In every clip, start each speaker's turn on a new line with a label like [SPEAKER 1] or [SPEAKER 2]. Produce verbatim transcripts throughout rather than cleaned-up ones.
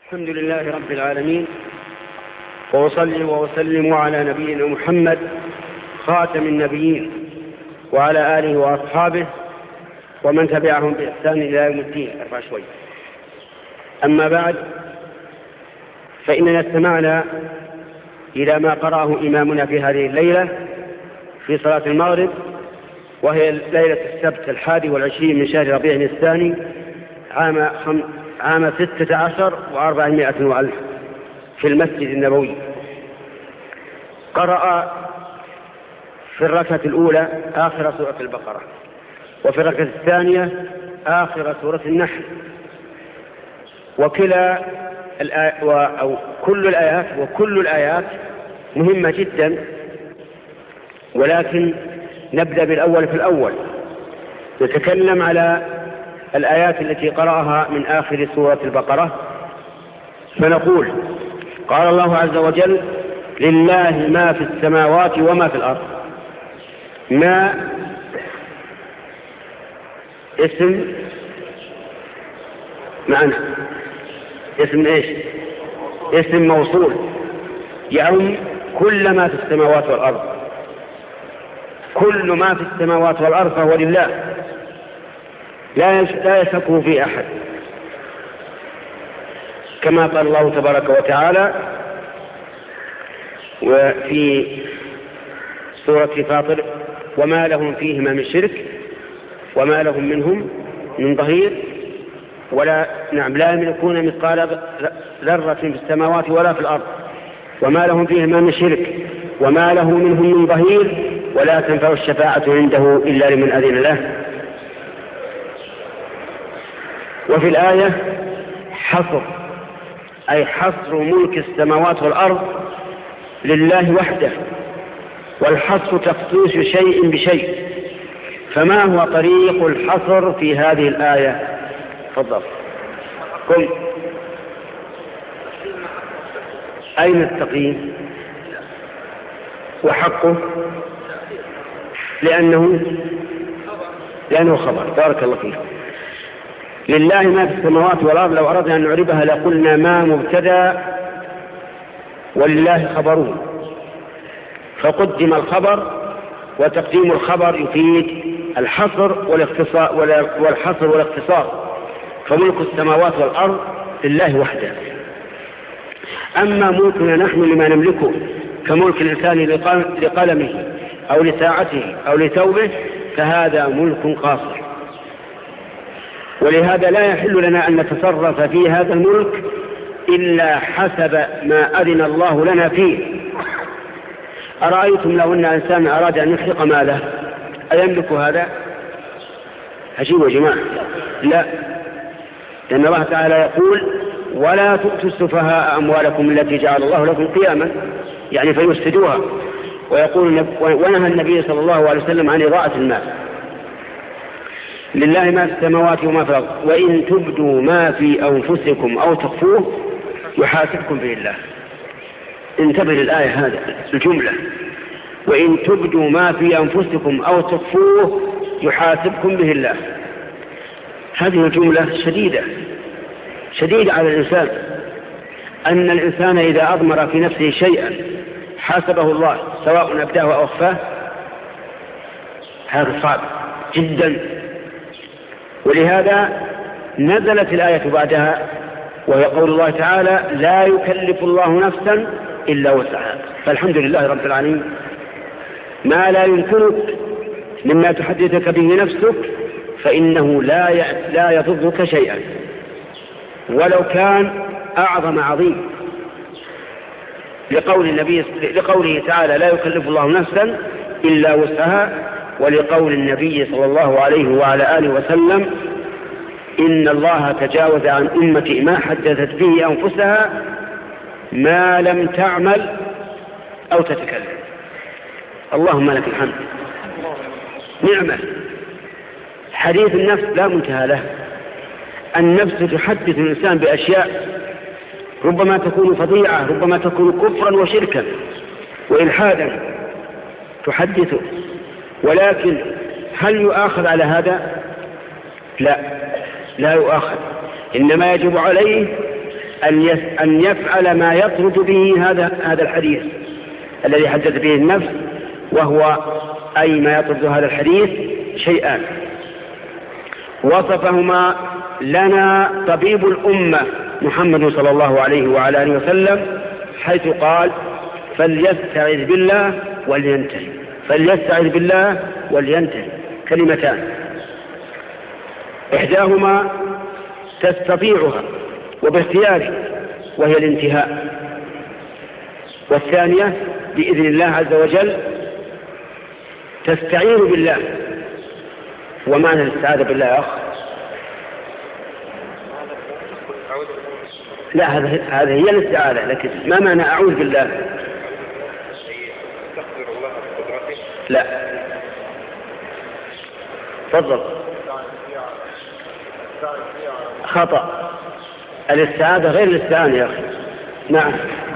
[SPEAKER 1] الحمد لله رب العالمين، وأصلي وأسلم على نبينا محمد خاتم النبيين وعلى آله وأصحابه ومن تبعهم بإحسان إلى يوم الدين. أربع شوي. أما بعد، فإننا استمعنا إلى ما قرأه إمامنا في هذه الليلة في صلاة المغرب، وهي ليلة السبت الحادي والعشرين من شهر ربيع الثاني عام خم... عام ستة عشر وأربعمائة وألف في المسجد النبوي. قرأ في الركعة الأولى آخر سورة البقرة، وفي الركعة الثانية آخر سورة النحل، وكلا الآي... و... أو كل الآيات وكل الآيات مهمة جدا، ولكن نبدأ بالأول في الأول. نتكلم على الآيات التي قرأها من آخر سورة البقرة، فنقول: قال الله عز وجل: لله ما في السماوات وما في الأرض. ما اسم معنى اسم ايش؟ اسم موصول يعم كل ما في السماوات والأرض. كل ما في السماوات والأرض فهو لله، لا يشكه في أحد، كما قال الله تبارك وتعالى وفي سورة فاطر: وما لهم فيهما من شرك وما لهم منهم من ظهير ولا نعم لا يملكون مثقال ذرة في السماوات ولا في الأرض وما لهم فيهما من شرك وما له منهم من ظهير ولا تنفع الشفاعة عنده إلا لمن أذن له. وفي الآية حصر، أي حصر ملك السماوات والأرض لله وحده، والحصر تخصيص شيء بشيء. فما هو طريق الحصر في هذه الآية؟ تفضل. قل. أين التقييم؟ وحقه لأنه لأنه خبر. بارك الله فيك. لله ما في السماوات والأرض، لو أردنا أن نعربها لقلنا ما مبتدأ ولله خبره، فقدم الخبر، وتقديم الخبر يفيد الحصر والاختصار والحصر والاختصار. فملك السماوات والأرض لله وحده. أما ملكنا نحن لما نملكه كملك الإنسان لقلمه أو لساعته أو لثوبه، فهذا ملك قاصر، ولهذا لا يحل لنا أن نتصرف في هذا الملك إلا حسب ما أذن الله لنا فيه. أرأيتم لو أن إنسان أراد أن يحرق ماله أيملك هذا؟ عجيب يا جماعة. لا، لأن الله تعالى يقول: ولا تؤتوا السفهاء أموالكم التي جعل الله لكم قياما، يعني فيفسدوها. ويقول ونهى النبي صلى الله عليه وسلم عن إضاعة المال. لله ما في السماوات وما في الأرض، وإن تبدوا ما في أنفسكم أو تخفوه يحاسبكم به الله. انتبه للآية هذا الجملة: وإن تبدوا ما في أنفسكم أو تخفوه يحاسبكم به الله. هذه الجملة شديدة شديدة على الإنسان، أن الإنسان إذا أضمر في نفسه شيئا حاسبه الله سواء أبداه أو أخفاه، هذا صعب جدا. ولهذا نزلت الآية بعدها، وهي قول الله تعالى: لا يكلف الله نفسا إلا وسعها. فالحمد لله رب العالمين. ما لا يمكنك مما تحدثك به نفسك فإنه لا لا يضرك شيئا ولو كان أعظم عظيم، لقول النبي لقوله تعالى: لا يكلف الله نفسا إلا وسعها، ولقول النبي صلى الله عليه وعلى آله وسلم: إن الله تجاوز عن أمتي ما حدثت به أنفسها ما لم تعمل أو تتكلم. اللهم لك الحمد. نعمة. حديث النفس لا منتهى له. النفس تحدث الإنسان بأشياء ربما تكون فظيعة، ربما تكون كفرا وشركا وإلحادا تحدثه، ولكن هل يؤاخذ على هذا؟ لا، لا يؤاخذ. إنما يجب عليه أن يفعل ما يطرد به هذا هذا الحديث الذي حدث به النفس، وهو أي ما يطرد هذا الحديث شيئان وصفهما لنا طبيب الأمة محمد صلى الله عليه وعلى آله وسلم، حيث قال فليستعذ بالله ولينتهي. فليستعذ بالله ولينتهي كلمتان، إحداهما تستطيعها وباختيارك وهي الانتهاء، والثانية بإذن الله عز وجل تستعين بالله. ومعنى الاستعاذة بالله يا أخ؟ لا، هذا هي الاستعاذة، لكن ما معنى أعوذ بالله؟ لا، تفضل. خطأ، الاستعاذة غير الاستعانة يا أخي. نعم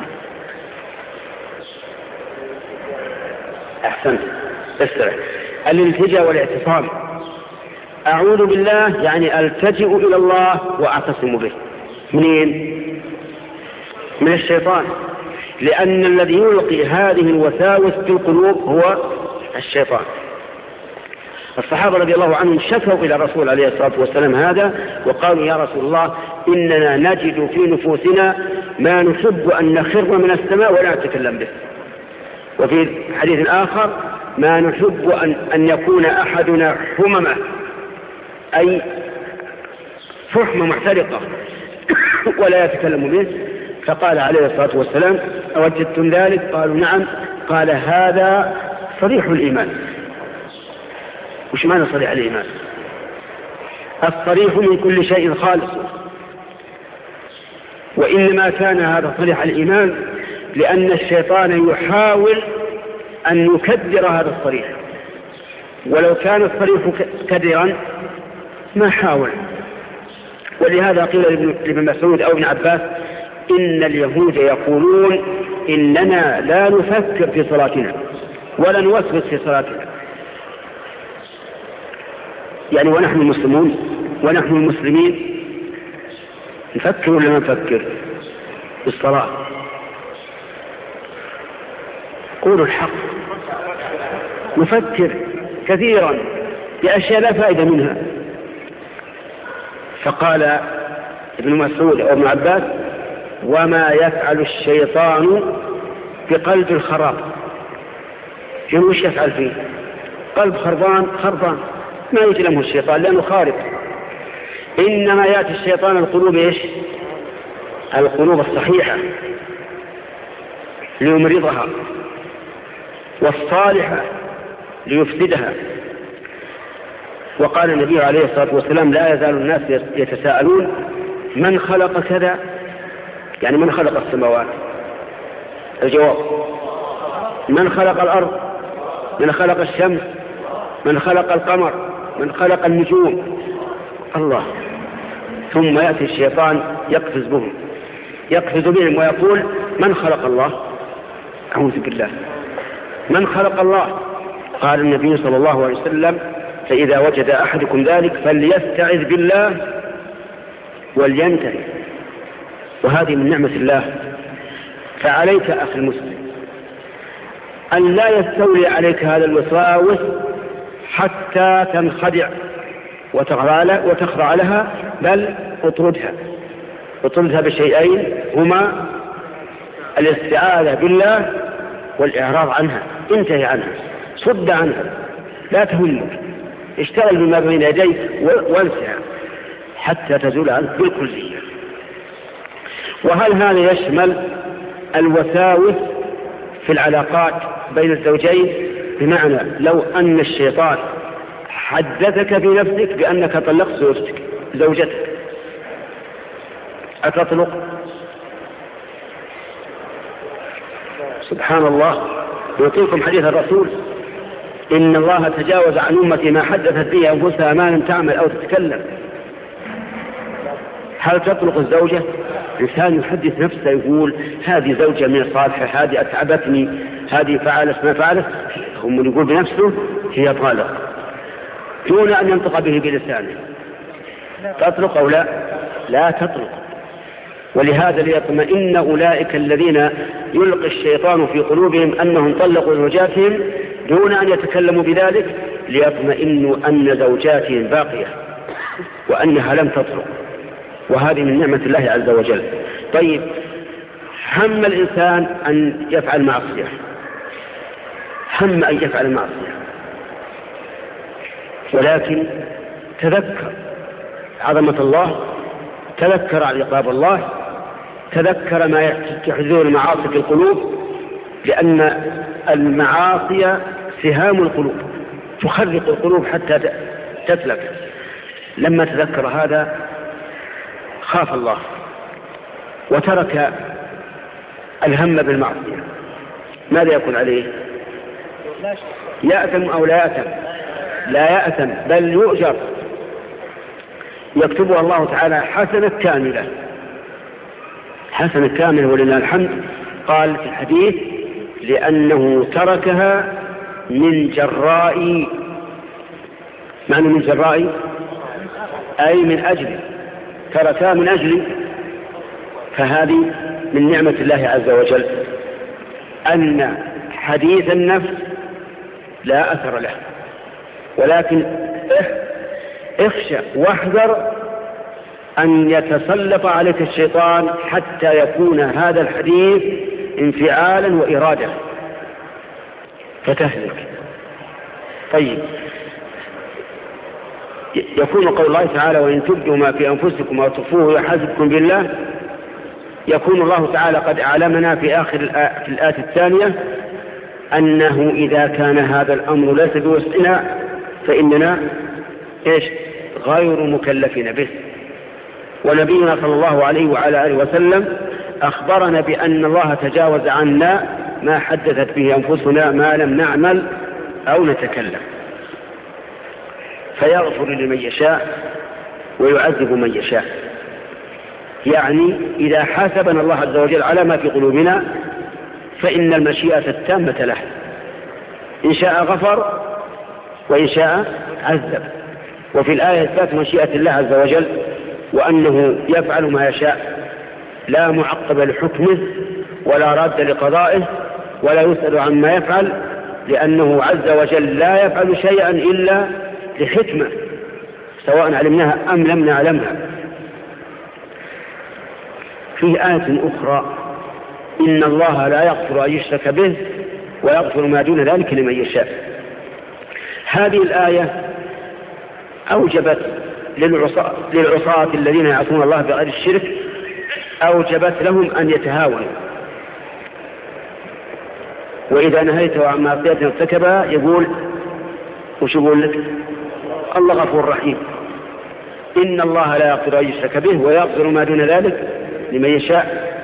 [SPEAKER 1] أحسنت، استرح. الالتجاء والاعتصام، أعوذ بالله يعني ألتجئ إلى الله وأعتصم به. منين؟ من الشيطان، لأن الذي يلقي هذه الوساوس في القلوب هو الشيطان. الصحابة رضي الله عنهم شكوا إلى الرسول عليه الصلاة والسلام هذا وقالوا يا رسول الله إننا نجد في نفوسنا ما نحب أن نخر من السماء ولا نتكلم به، وفي حديث آخر ما نحب أن, أن يكون أحدنا حممة، أي فحمة محترقة ولا يتكلم به. فقال عليه الصلاة والسلام أوجدتم ذلك؟ قالوا نعم. قال هذا صريح الإيمان. وش معنى صريح الإيمان؟ الصريح من كل شيء خالص، وإنما كان هذا صريح الإيمان لأن الشيطان يحاول أن يكدر هذا الصريح، ولو كان الصريح كدرا ما حاول. ولهذا قيل لابن مسعود أو ابن عباس إن اليهود يقولون إننا لا نفكر في صلاتنا ولا نوسوس في صلاتنا، يعني ونحن المسلمون ونحن المسلمين نفكر ولا ما نفكر بالصلاة؟ قولوا الحق، نفكر كثيرا بأشياء لا فائدة منها. فقال ابن مسعود أو ابن عباس وما يفعل الشيطان بقلب الخراب، يعني وش يفعل فيه؟ قلب خربان خربان ما يجلمه الشيطان لأنه خارب. إنما يأتي الشيطان القلوب إيش؟ القلوب الصحيحة ليمرضها، والصالحة ليفسدها. وقال النبي عليه الصلاة والسلام لا يزال الناس يتساءلون من خلق كذا، يعني من خلق السماوات؟ الجواب من خلق الأرض، من خلق الشمس، من خلق القمر، من خلق النجوم؟ الله. ثم يأتي الشيطان يقفز بهم يقفز بهم ويقول من خلق الله؟ أعوذ بالله، من خلق الله؟ قال النبي صلى الله عليه وسلم فإذا وجد أحدكم ذلك فليستعذ بالله ولينتهي. وهذه من نعمة الله. فعليك أخي المسلم أن لا يستولي عليك هذا الوساوس حتى تنخدع وتخضع لها، بل اطردها اطردها بشيئين هما الاستعاذة بالله والإعراض عنها. انتهي عنها، صد عنها، لا تهمك، اشتغل بما بين يديك وانسها حتى تزول عنك بالكلية. وهل هذا يشمل الوساوس في العلاقات بين الزوجين؟ بمعنى لو أن الشيطان حدثك بنفسك بأنك طلقت زوجتك زوجتك أتطلق؟ سبحان الله. يعطيكم حديث الرسول إن الله تجاوز عن أمتي ما حدثت به أنفسها ما لم تعمل أو تتكلم. هل تطلق الزوجة؟ إنسان يحدث نفسه يقول هذه زوجة من الصالحة، هذه أتعبتني، هذه فعلت ما فعلت، هم يقول بنفسه هي طالق دون أن ينطق به بلسانه. تطلق أو لا؟ لا تطلق. ولهذا ليطمئن أولئك الذين يلقي الشيطان في قلوبهم أنهم طلقوا زوجاتهم دون أن يتكلموا بذلك، ليطمئنوا أن زوجاتهم باقية وأنها لم تطلق، وهذه من نعمة الله عز وجل. طيب، هم الإنسان أن يفعل معصية، هم أن يفعل معصية، ولكن تذكر عظمة الله، تذكر عقاب الله، تذكر ما تحدثه المعاصي في القلوب، لأن المعاصي سهام القلوب تخرق القلوب حتى تتلف. لما تذكر هذا خاف الله وترك الهم بالمعصية. ماذا يكون عليه؟ يأثم أو لا يأثم؟ لا يأثم، بل يؤجر، يكتبها الله تعالى حسنة كاملة، حسنة كاملة ولله الحمد. قال في الحديث: لأنه تركها من جراء، معنى من جراء أي من أجل، تركها من أجل. فهذه من نعمة الله عز وجل أن حديث النفس لا أثر له، ولكن اخشى واحذر أن يتسلط عليك الشيطان حتى يكون هذا الحديث انفعالا وإرادة فتهلك. طيب، يكون قول الله تعالى: وإن تبدوا ما في أنفسكم أو تخفوه يحاسبكم بالله. يكون الله تعالى قد أعلمنا في آخر في الآية الثانية أنه إذا كان هذا الأمر ليس بوسعنا فإننا إيش؟ غير مكلفين به. ونبينا صلى الله عليه وعلى آله وسلم أخبرنا بأن الله تجاوز عنا ما حدثت به أنفسنا ما لم نعمل أو نتكلم، فيغفر لمن يشاء ويعذب من يشاء. يعني إذا حاسبنا الله عز وجل على ما في قلوبنا فإن المشيئة التامة له، إن شاء غفر وإن شاء عذب. وفي الآية إثبات مشيئة الله عز وجل وأنه يفعل ما يشاء، لا معقب لحكمه ولا راد لقضائه ولا يسأل عما يفعل، لأنه عز وجل لا يفعل شيئا إلا لحكمة سواء علمناها أم لم نعلمها. في آية أخرى: إن الله لا يغفر أن يشرك به ويغفر ما دون ذلك لمن يشاء. هذه الآية أوجبت للعصاة, للعصاة الذين يعصون الله بغير الشرك، أوجبت لهم أن يتهاونوا، وإذا نهيته عن معصية ارتكبها يقول وش يقول لك؟ الله غفور رحيم. إن الله لا يغفر أن يشرك به ويغفر ما دون ذلك لمن يشاء.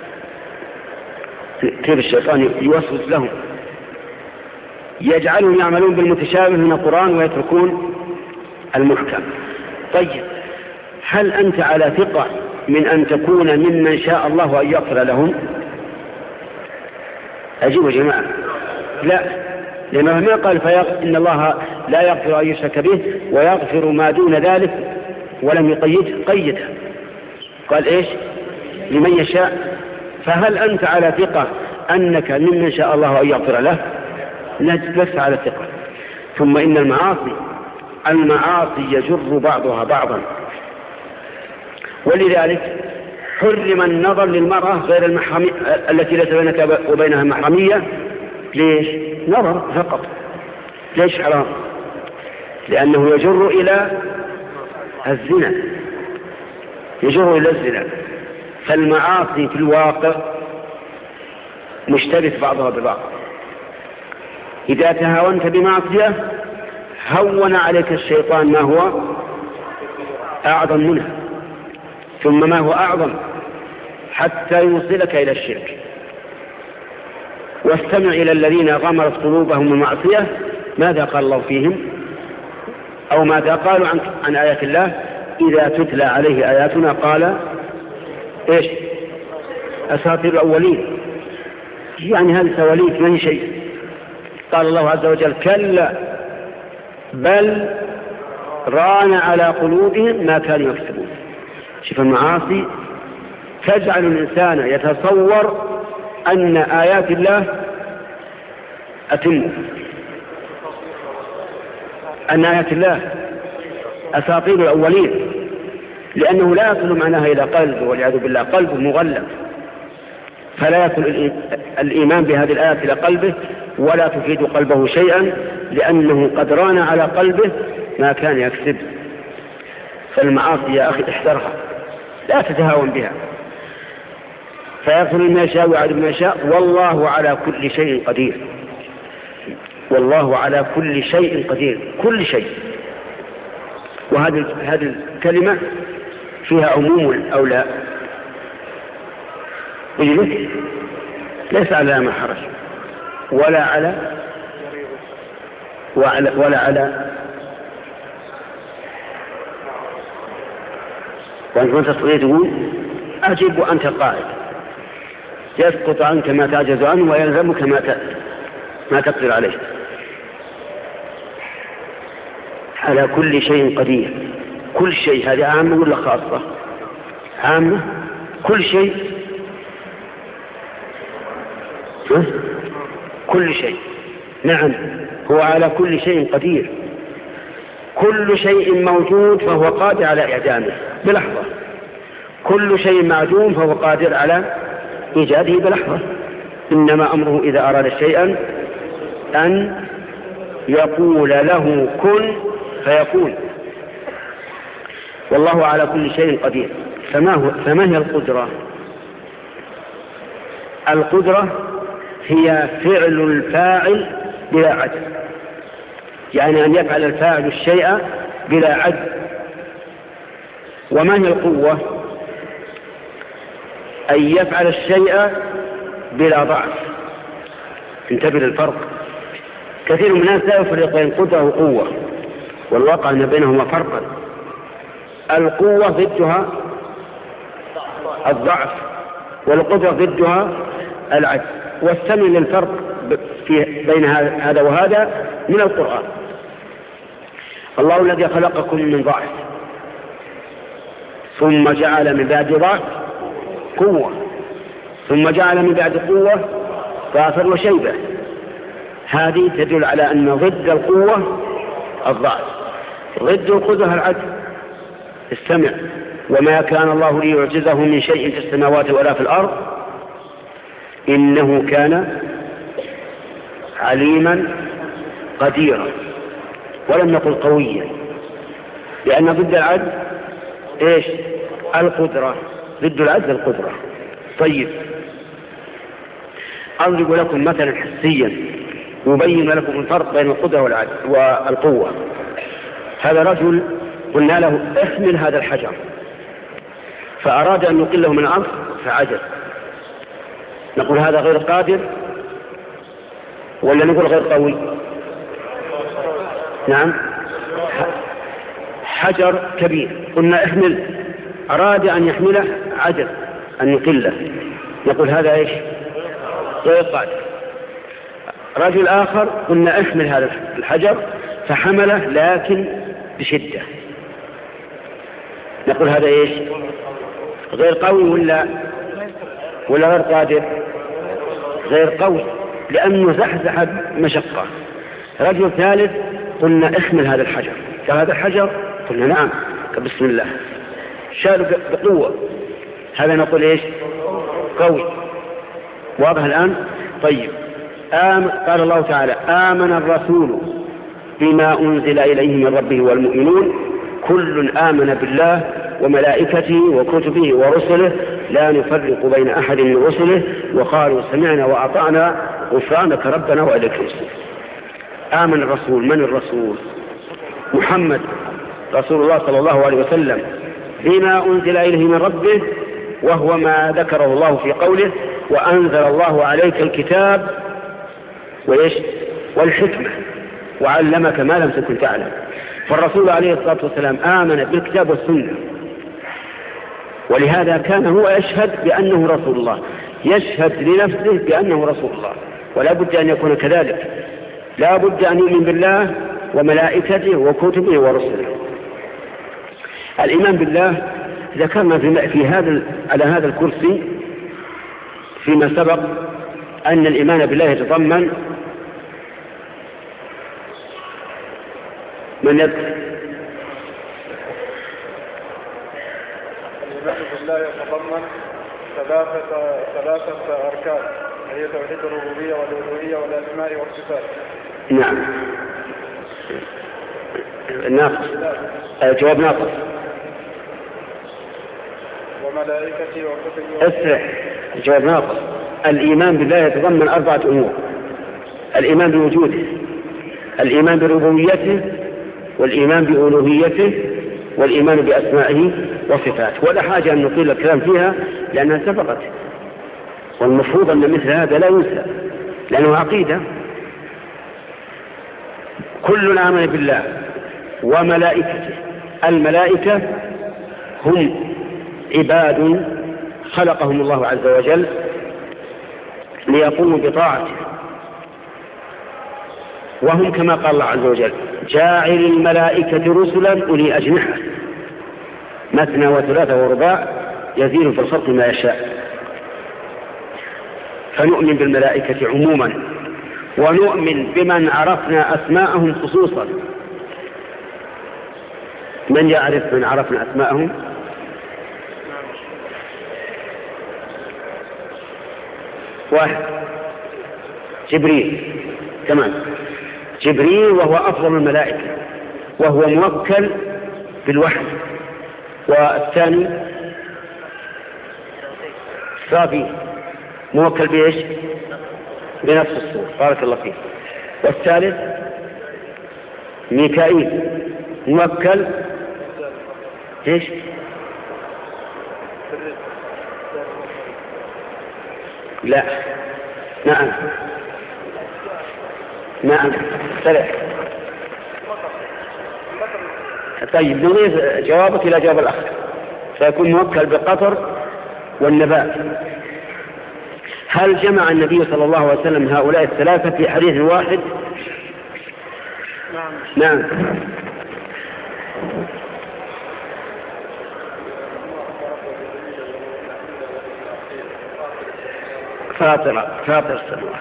[SPEAKER 1] كيف الشيطان يوسوس لهم، يجعلهم يعملون بالمتشابه من القرآن ويتركون المحكم. طيب، هل أنت على ثقة من أن تكون ممن شاء الله أن يغفر لهم؟ أجيبوا يا جماعة، لا، لأنه ما قال فيغ... إن الله لا يغفر أن يشرك به ويغفر ما دون ذلك ولم يقيد قيدها، قال إيش؟ لمن يشاء. فهل أنت على ثقة أنك ممن شاء الله أن يغفر له؟ لست على ثقة. ثم إن المعاصي المعاصي يجر بعضها بعضا، ولذلك حرم النظر للمرأة غير المحرمية التي ليس بينك وبينها محرمية. ليش؟ نظر فقط. ليش حرام؟ لأنه يجر إلى الزنا، يجر إلى الزنا. فالمعاصي في الواقع مشتبك بعضها ببعض. إذا تهاونت بمعصية هون عليك الشيطان ما هو أعظم منها، ثم ما هو أعظم، حتى يوصلك إلى الشرك. واستمع إلى الذين غمرت قلوبهم المعصية ماذا قال الله فيهم، أو ماذا قالوا عن, عن آيات الله: إذا تتلى عليه آياتنا قال إيش؟ أساطير الأولين. يعني هذه سواليف ما هي شيء. قال الله عز وجل: كلا بل ران على قلوبهم ما كانوا يكسبون. شوف المعاصي تجعل الإنسان يتصور أن آيات الله أتم، أن آيات الله أساطير الأولين، لأنه لا يصل معناها إلى قلبه والعياذ بالله، قلبه مغلق، فلا يصل الإيمان بهذه الآيات إلى قلبه ولا تفيد قلبه شيئا، لأنه قد ران على قلبه ما كان يكسب. فالمعاصي يا أخي احذرها، لا تتهاون بها، فيغفر ما يشاء ويعذب ما يشاء، والله على كل شيء قدير. والله على كل شيء قدير، كل شيء. وهذه هذه الكلمة فيها عموم أو لا؟ إيه؟ ليس على ما حرج ولا على وعلى ولا على وأنت ما تستطيع تقول أجب وأنت قائد، يسقط عنك ما تعجز عنه ويلزمك ما ما تقدر عليه. على كل شيء قدير، كل شيء. هذه عامة ولا خاصة؟ عامة، كل شيء، كل شيء. نعم، هو على كل شيء قدير. كل شيء موجود فهو قادر على إعدامه بلحظة، كل شيء معدوم فهو قادر على إيجاده بلحظة. إنما أمره إذا أراد شيئا أن يقول له كن فيكون. والله على كل شيء قدير. فما, هو فما هي القدرة؟ القدرة هي فعل الفاعل بلا عجز، يعني أن يفعل الفاعل الشيء بلا عجز. وما هي القوة؟ أن يفعل الشيء بلا ضعف. انتبه للفرق، كثير من الناس لا يفرق بين قدرة وقوة، والواقع أن بينهما فرقا. القوة ضدها الضعف، والقدرة ضدها العجز. واستمع للفرق في بين هذا وهذا من القرآن. الله الذي خلقكم من ضعف ثم جعل من بعد ضعف قوة ثم جعل من بعد قوة ضعفا وشيبة. هذه تدل على أن ضد القوة الضعف، ضد القدرة العجز. استمع: وما كان الله ليعجزه من شيء في السماوات ولا في الأرض إنه كان عليما قديرا. ولم نقل قويا، لأن ضد العجز إيش؟ القدرة. ضد العجز القدرة. طيب، أضرب لكم مثلا حسيا يبين لكم الفرق بين القدرة والعجز والقوة. هذا رجل قلنا له احمل هذا الحجر، فأراد أن يقله من الأرض فعجز. نقول هذا غير قادر ولا نقول غير قوي؟ نعم، حجر كبير قلنا احمل، أراد أن يحمله عجز أن يقله، نقول هذا ايش؟ غير قادر. رجل آخر قلنا احمل هذا الحجر فحمله لكن بشدة، نقول هذا ايش؟ غير قوي ولا ولا غير قادر؟ غير قوي، لأنه زحزح مشقة. رجل ثالث قلنا احمل هذا الحجر، فهذا الحجر قلنا نعم بسم الله، شاله بقوة، هذا نقول ايش؟ قوي. واضح الآن؟ طيب، آمن. قال الله تعالى: آمن الرسول بما أنزل إليه من ربه والمؤمنون كل آمن بالله وملائكته وكتبه ورسله لا نفرق بين أحد من رسله وقالوا سمعنا وأطعنا غفرانك ربنا وإليك المصير. آمن الرسول. من الرسول؟ محمد رسول الله صلى الله عليه وسلم بما أنزل إليه من ربه، وهو ما ذكره الله في قوله: وأنزل الله عليك الكتاب وإيش؟ والحكمة وعلمك ما لم تكن تعلم. فالرسول عليه الصلاة والسلام آمن بالكتاب والسنة، ولهذا كان هو يشهد بأنه رسول الله، يشهد لنفسه بأنه رسول الله، ولا بد أن يكون كذلك. لا بد أن يؤمن بالله وملائكته وكتبه ورسله. الإيمان بالله ذكرنا في, في هذا على هذا الكرسي فيما سبق أن الإيمان بالله يتضمن من يبقى
[SPEAKER 2] الإيمان بالله يتضمن ثلاثة ثلاثة أركان، هي توحيد الربوبية والألوهية والأسماء والصفات.
[SPEAKER 1] نعم. ناقص. جواب ناقص.
[SPEAKER 2] وملائكته وكتبه.
[SPEAKER 1] اسرع. جواب ناقص. الإيمان بالله يتضمن أربعة أمور: الإيمان بوجوده، الإيمان بربوبيته، والإيمان بألوهيته، والإيمان بأسمائه وصفاته. ولا حاجة أن نطيل الكلام فيها لأنها سبقت، والمفروض أن مثل هذا لا ينسى لأنه عقيدة. كل آمن بالله وملائكته. الملائكة هم عباد خلقهم الله عز وجل ليقوموا بطاعته، وهم كما قال الله عز وجل: جاعل الملائكة رسلا أولي أجنحة مثنى وثلاثة ورباع يزيد في الخلق ما يشاء. فنؤمن بالملائكة عموما، ونؤمن بمن عرفنا أسماءهم خصوصا. من يعرف من عرفنا أسماءهم؟ واحد: جبريل. تمام. جبريل وهو أفضل الملائكة وهو موكل بالوحي. والثاني صافي موكل بإيش؟ بنفس الصور. بارك الله فيك. والثالث ميكائيل موكل إيش؟ لا. نعم نعم سلح. طيب نضيف جوابك إلى جواب الأخ، فيكون موكل بالقطر والنبات. هل جمع النبي صلى الله عليه وسلم هؤلاء الثلاثة في حديث واحد؟
[SPEAKER 2] نعم.
[SPEAKER 1] نعم. فاطر فاطر السماوات.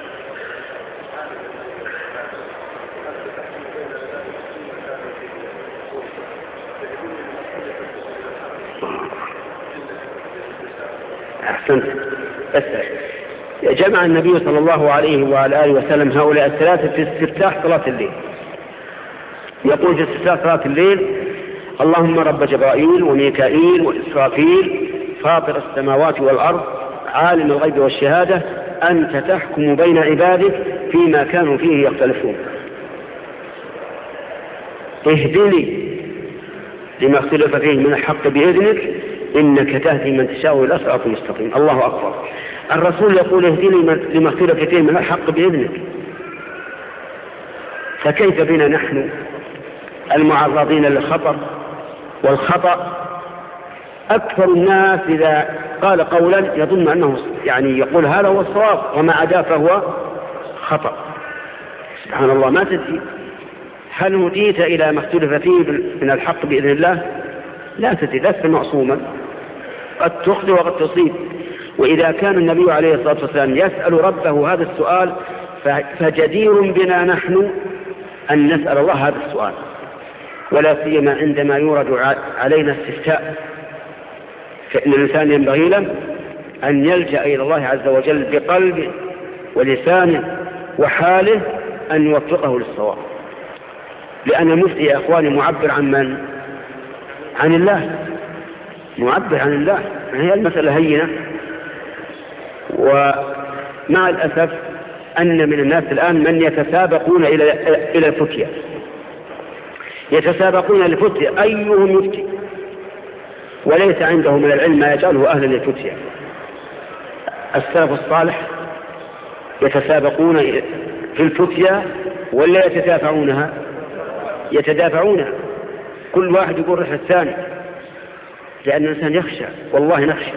[SPEAKER 1] أحسنت. أسأل. جمع النبي صلى الله عليه وعلى آله وسلم هؤلاء الثلاثة في استفتاح صلاة الليل. يقول في استفتاح صلاة الليل: اللهم رب جبرائيل وميكائيل وإسرافيل فاطر السماوات والأرض عالم الغيب والشهادة أنت تحكم بين عبادك فيما كانوا فيه يختلفون، اهدني لما اختلف فيه من الحق بإذنك إنك تهدي من تشاء إلى صراط مستقيم. الله أكبر. الرسول يقول: اهدني لما اختلف فيه من الحق بإذنك. فكيف بنا نحن المعرضين للخطر والخطأ؟ أكثر الناس إذا قال قولا يظن أنه يعني يقول هذا هو الصواب، وما عدا فهو خطأ. سبحان الله. ما تدري هل هديت إلى ما اختلف فيه من الحق بإذن الله؟ لا تدري، لست معصوما، قد تخطئ وقد تصيب. وإذا كان النبي عليه الصلاة والسلام يسأل ربه هذا السؤال فجدير بنا نحن أن نسأل الله هذا السؤال، ولا سيما عندما يورد علينا استفتاء، فإن الإنسان ينبغي له أن يلجأ إلى الله عز وجل بقلبه ولسانه وحاله أن يوفقه للصواب. لأن المفتي يا أخواني معبر عن من؟ عن الله، معبر عن الله. هي المسألة هينة. ومع الأسف أن من الناس الآن من يتسابقون إلى إلى الفتية، يتسابقون للفتية أيهم يفتي، وليس عنده من العلم ما يجعله أهلا للفتية. السلف الصالح يتسابقون في الفتية ولا يتدافعونها؟ يتدافعونها. كل واحد يقول رح الثاني، لأن الإنسان يخشى، والله نخشى.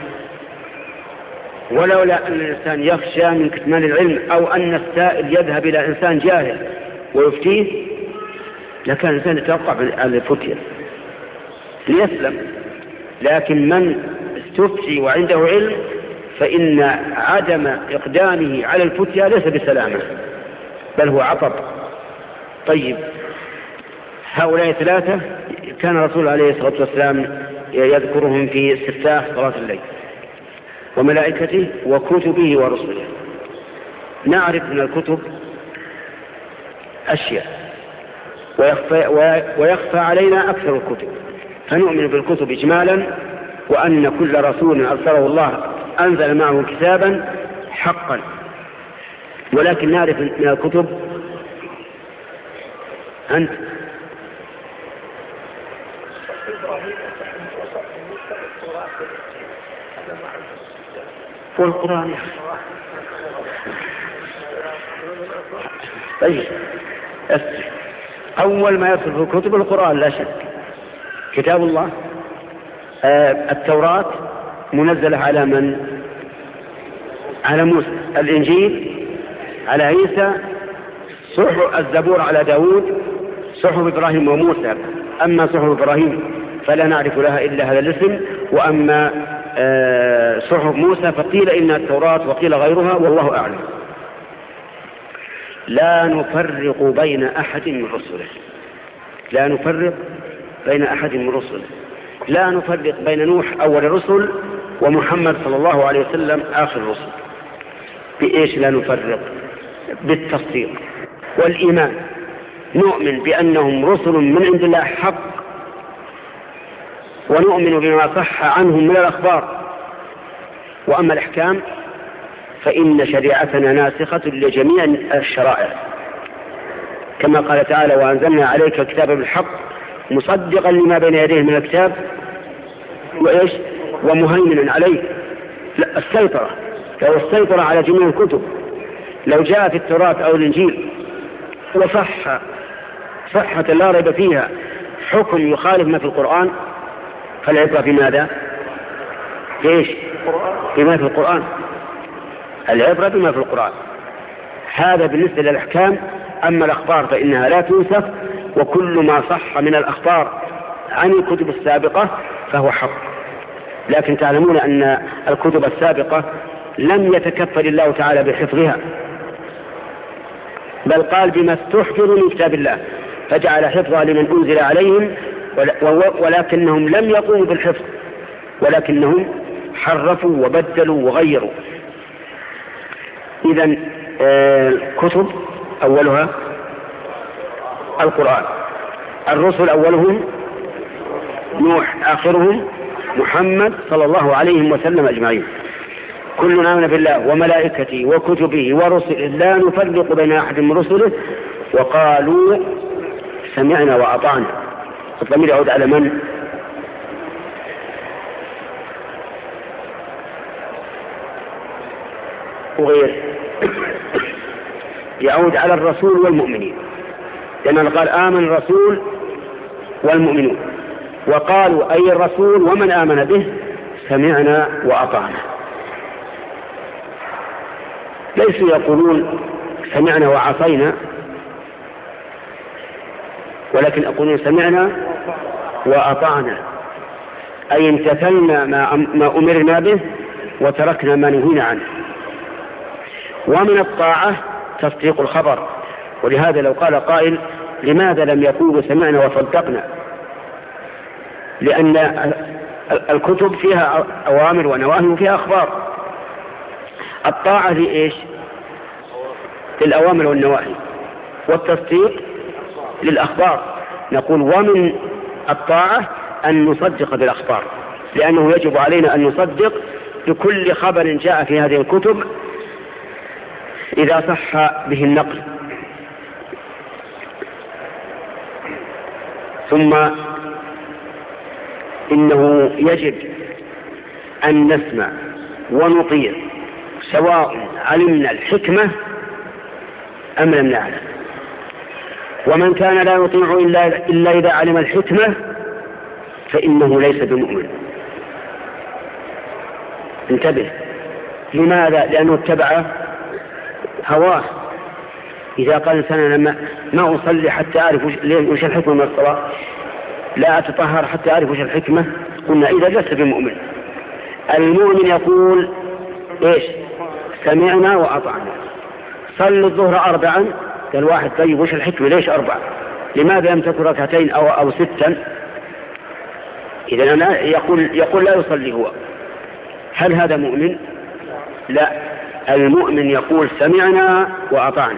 [SPEAKER 1] ولولا أن الإنسان يخشى من كتمان العلم أو أن السائل يذهب إلى إنسان جاهل ويفتيه لكان الإنسان يتوقع عن الفتية ليسلم. لكن من استفتي وعنده علم فإن عدم إقدامه على الفتيا ليس بسلامة بل هو عطب. طيب، هؤلاء ثلاثة كان الرسول عليه الصلاة والسلام يذكرهم في استفتاح صلاة الليل، وملائكته وكتبه ورسله. نعرف من الكتب أشياء ويخفى, ويخفى علينا أكثر الكتب، فنؤمن بالكتب إجمالا، وأن كل رسول أرسله الله أنزل معه كتابا حقا، ولكن نعرف من الكتب أنت والقرآن. طيب، أول ما يصل في الكتب القرآن لا شك، كتاب الله. آه التوراة منزلة على من؟ على موسى. الإنجيل على عيسى. صحف الزبور على داود. صحف إبراهيم وموسى. أما صحف إبراهيم فلا نعرف لها إلا هذا الاسم، وأما آه صحف موسى فقيل إنها التوراة وقيل غيرها، والله أعلم. لا نفرق بين أحد من رسله، لا نفرق بين أحد من رسله، لا نفرق بين نوح أول الرسل ومحمد صلى الله عليه وسلم آخر الرسل. بإيش لا نفرق؟ بالتصديق والإيمان. نؤمن بأنهم رسل من عند الله حق، ونؤمن بما صح عنهم من الأخبار. وأما الأحكام فإن شريعتنا ناسخة لجميع الشرائع، كما قال تعالى: وأنزلنا عليك الكتاب بالحق مصدقا لما بين يديه من الكتاب وإيش ومهيمنا عليه. لا، السيطرة، لو السيطرة على جميع الكتب. لو جاء في التوراة أو الإنجيل وصح صحة لا ريب فيها حكم يخالف ما في القرآن، فالعبرة بماذا؟ ليش؟ بما في القرآن. العبرة بما في القرآن. هذا بالنسبة للأحكام. أما الأخبار فإنها لا تنسخ، وكل ما صح من الأخبار عن الكتب السابقة فهو حق. لكن تعلمون أن الكتب السابقة لم يتكفل الله تعالى بحفظها، بل قال بما استحفظوا من كتاب الله، فجعل حفظها لمن أنزل عليهم، ولكنهم لم يقوموا بالحفظ، ولكنهم حرفوا وبدلوا وغيروا. إذن الكتب أولها القرآن، الرسل أولهم نوح، آخرهم محمد صلى الله عليه وسلم أجمعين. كلنا آمن بالله وملائكته وكتبه ورسله لا نفرق بين أحد من رسله، وقالوا سمعنا وأطعنا. الضمير يعود على من؟ وغير يعود على الرسول والمؤمنين، لأنه قال آمن الرسول والمؤمنون، وقالوا أي الرسول ومن آمن به سمعنا وأطعنا. ليسوا يقولون سمعنا وعصينا، ولكن يقولون سمعنا وأطعنا، أي امتثلنا ما أمرنا به وتركنا ما نهينا عنه. ومن الطاعة تصديق الخبر. ولهذا لو قال قائل لماذا لم يقولوا سمعنا وصدقنا؟ لأن الكتب فيها أوامر ونواهي وفيها أخبار. الطاعة لإيش؟ للأوامر والنواهي، والتصديق للأخبار. نقول ومن الطاعة أن نصدق بالأخبار، لأنه يجب علينا أن نصدق بكل خبر جاء في هذه الكتب إذا صح به النقل. ثم إنه يجب أن نسمع ونطيع سواء علمنا الحكمة أم لم نعلم. ومن كان لا يطيع إلا, إلا إذا علم الحكمة فإنه ليس بمؤمن. انتبه. لماذا؟ لأنه اتبع هواه. إذا قال إنسان لما ما أصلي حتى أعرف وش الحكمة من الصلاة، لا أتطهر حتى أعرف وش الحكمة، قلنا إذا لست بمؤمن. المؤمن يقول إيش؟ سمعنا وأطعنا. صل الظهر أربعا. قال واحد طيب وش الحكمة ليش أربعة؟ لماذا لم تكن ركعتين أو, أو ستا؟ إذا أنا يقول, يقول لا يصلي هو. هل هذا مؤمن؟ لا. المؤمن يقول سمعنا وأطعنا.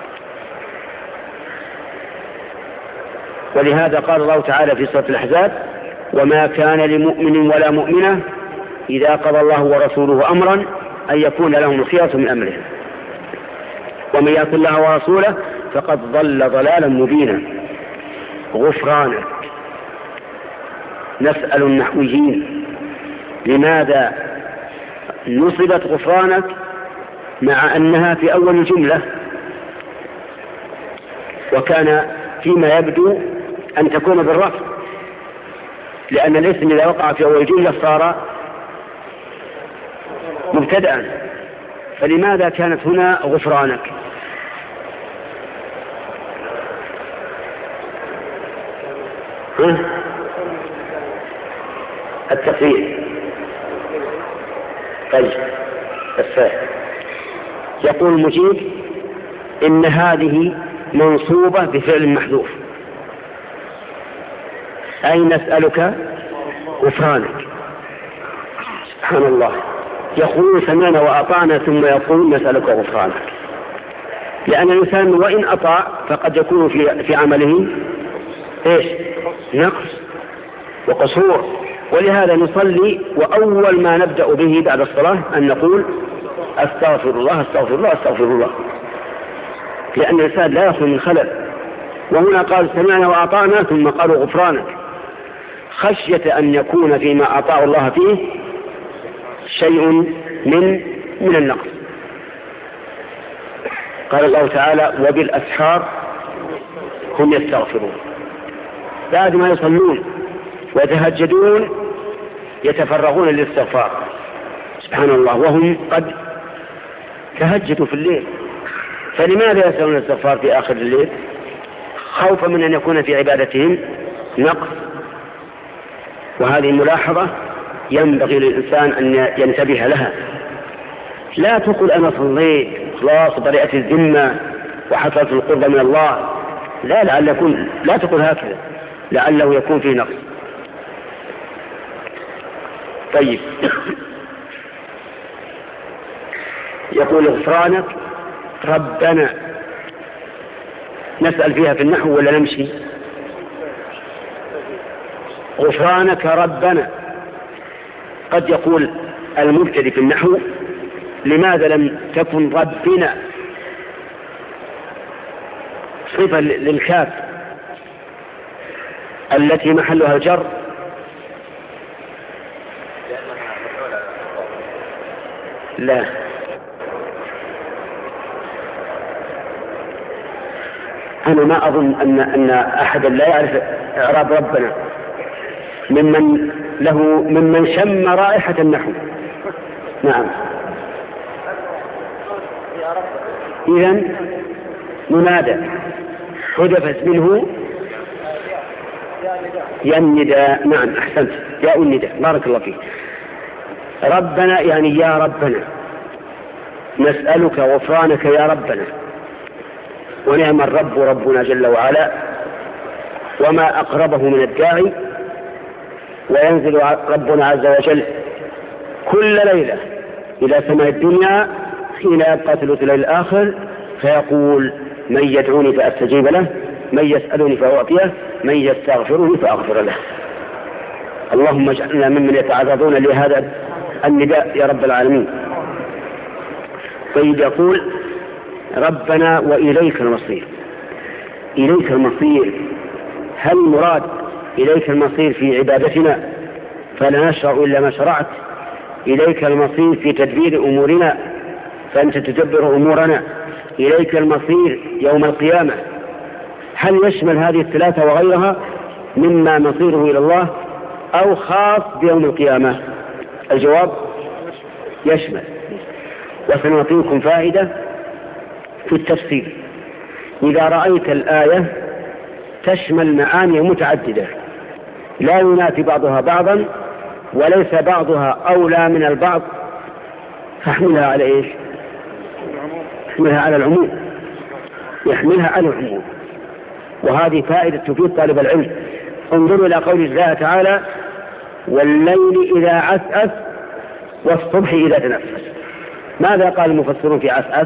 [SPEAKER 1] ولهذا قال الله تعالى في سورة الأحزاب وما كان لمؤمن ولا مؤمنة إذا قضى الله ورسوله أمرا أن يكون لهم الخيرة من أمره ومن يعص الله ورسوله فقد ضل ضلالا مبينا. غفرانك. نسأل النحويين لماذا نصبت غفرانك مع أنها في أول الجملة، وكان فيما يبدو أن تكون بالرفع، لأن الاسم إذا وقع في أول الجملة صار مبتدأ، فلماذا كانت هنا غفرانك؟ التقرير. طيب الفاعل. يقول المجيب إن هذه منصوبة بفعل محذوف، أي نسألك غفرانك. سبحان الله، يقول سمعنا وأطعنا ثم يقول نسألك غفرانك، لأن الإنسان وإن أطاع فقد يكون في, في عمله إيش؟ نقص وقصور. ولهذا نصلي وأول ما نبدأ به بعد الصلاة أن نقول أستغفر الله أستغفر الله أستغفر الله، لأن الإنسان لا يخلو من خلل. وهنا قال سمعنا وأطعنا ثم قالوا غفرانك، خشية أن يكون فيما أطاع الله فيه شيء من من النقص. قال الله تعالى وبالأسحار هم يستغفرون، بعد ما يصلون ويتهجدون يتفرغون للاستغفار. سبحان الله، وهم قد تهجدوا في الليل، فلماذا يسألون الاستغفار في آخر الليل؟ خوفا من أن يكون في عبادتهم نقص. وهذه ملاحظة ينبغي للإنسان أن ينتبه لها. لا تقل أنا صليت خلاص برئت الذمة وحصلت القرب من الله، لا لعل يكون، لا تقل هكذا، لعله يكون فيه نقص. طيب يقول غفرانك ربنا، نسأل فيها في النحو ولا نمشي؟ غفرانك ربنا. قد يقول المبتدئ في النحو لماذا لم تكن ربنا صفة للكاف التي محلها الجر؟ لا، أنا ما أظن أن أن أحدا لا يعرف إعراب ربنا ممن له ممن شم رائحة النحو. نعم، إذن منادى حذفت منه يا النداء. نعم أحسنت، يا النداء، بارك الله فيك. ربنا يعني يا ربنا، نسألك غفرانك يا ربنا. ونعم الرب ربنا جل وعلا، وما أقربه من الداعي. وينزل ربنا عز وجل كل ليلة إلى سماء الدنيا حين يبقى ثلث الليل الآخر فيقول من يدعوني فأستجيب له، من يسألني فأعطيه، من يستغفرني فأغفر له. اللهم اجعلنا ممن يتعرضون لهذا النداء يا رب العالمين. طيب يقول ربنا وإليك المصير. إليك المصير، هل مراد إليك المصير في عبادتنا فلا نشرع إلا ما شرعت؟ إليك المصير في تدبير أمورنا فأنت تدبر أمورنا؟ إليك المصير يوم القيامة؟ هل يشمل هذه الثلاثة وغيرها مما مصيره إلى الله أو خاص بيوم القيامة؟ الجواب يشمل. وسنعطيكم فائدة في التفسير. إذا رأيت الآية تشمل معاني متعددة لا ينافي بعضها بعضا وليس بعضها أولى من البعض فاحملها على إيش؟ يحملها على العموم، يحملها على العموم. وهذه فائدة تفيد طالب العلم. انظروا إلى قول الله تعالى: والليل إذا عسعس والصبح إذا تنفس. ماذا قال المفسرون في عسعس؟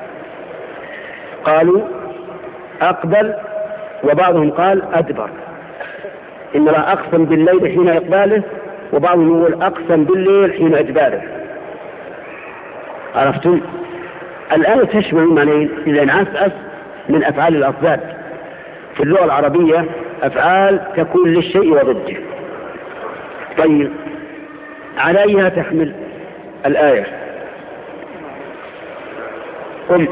[SPEAKER 1] قالوا أقبل، وبعضهم قال أدبر. إن الله أقسم بالليل حين إقباله، وبعضهم يقول أقسم بالليل حين إدباره. عرفتم؟ الآية تشمل معنين، إذا عسعس من أفعال الأضداد في اللغة العربية، أفعال تكون للشيء وضده. طيب على أيها تحمل الآية؟ قل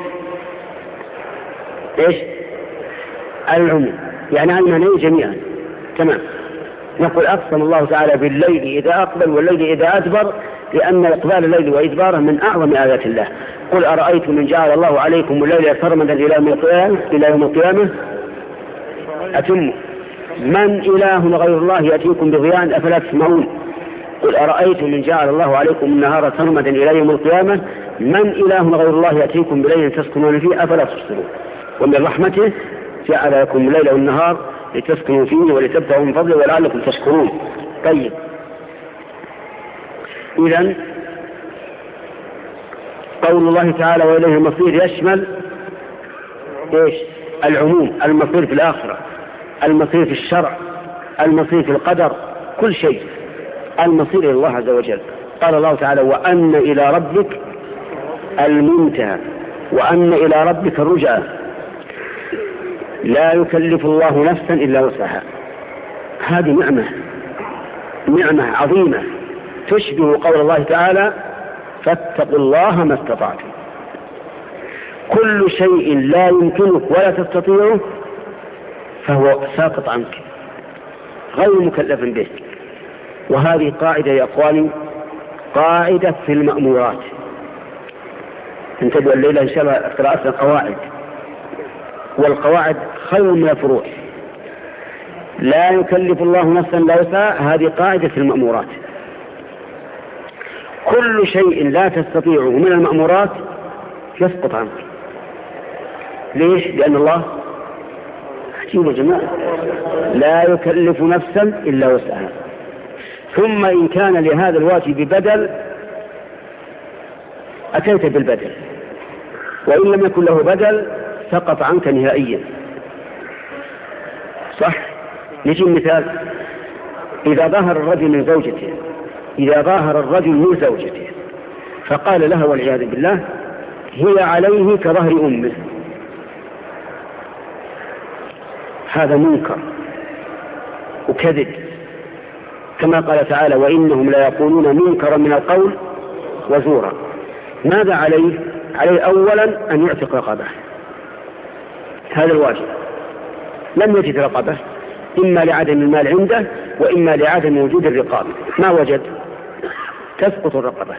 [SPEAKER 1] إيش؟ العموم، يعني على المعنيين جميعا. تمام. نقول أقسم الله تعالى بالليل إذا أقبل والليل إذا أدبر، لأن إقبال الليل وإدباره من أعظم آيات الله. قل أرأيتم من جعل الله عليكم الليل سرمدا إلى يوم القيامة أتم من إله غير الله يأتيكم بضياء أفلا تسمعون. قل أرأيتم من جعل الله عليكم النهار سرمدا إلى يوم القيامة من إله غير الله يأتيكم بليل تسكنون فيه أفلا تبصرون. ومن رحمته جعل لكم الليل والنهار لتسكنوا فيه ولتبتغوا من فضله ولعلكم تشكرون. طيب إذن قول الله تعالى وإليه المصير يشمل إيش؟ العموم، المصير في الآخرة، المصير في الشرع، المصير في القدر، كل شيء المصير إلى الله عز وجل. قال الله تعالى: وأن إلى ربك المنتهى وأن إلى ربك الرجعى لا يكلف الله نفسا إلا وسعها. هذه نعمة نعمة عظيمة تشبه قول الله تعالى: فاتقوا الله ما استطعتم. كل شيء لا يمكنك ولا تستطيعه فهو ساقط عنك غير مكلف به. وهذه قاعدة يا أخواني، قاعدة في المأمورات. انتبهوا الليلة إن شاء الله قراءة القواعد، والقواعد خير من الفروع. لا يكلف الله نفسا لا وسعها، هذه قاعدة في المأمورات. كل شيء لا تستطيعه من المأمورات يسقط عنك. ليش؟ لأن الله عجيب يا جماعة، لا يكلف نفسا إلا وسعها. ثم إن كان لهذا الواجب بدل أتيت بالبدل، وإن لم يكن له بدل سقط عنك نهائيا. صح؟ نجي مثال: إذا ظهر الرجل من زوجته إذا ظاهر الرجل من زوجته فقال لها والعياذ بالله: هي عليه كظهر أمه، هذا منكر وكذب، كما قال تعالى: وإنهم لا يقولون منكرا من القول وزورا. ماذا عليه؟ عليه أولا أن يعتق رقبه، هذا الواجب. لم يجد رقبه، إما لعدم المال عنده وإما لعدم وجود الرقاب. ما وجد تسقط الرقبة.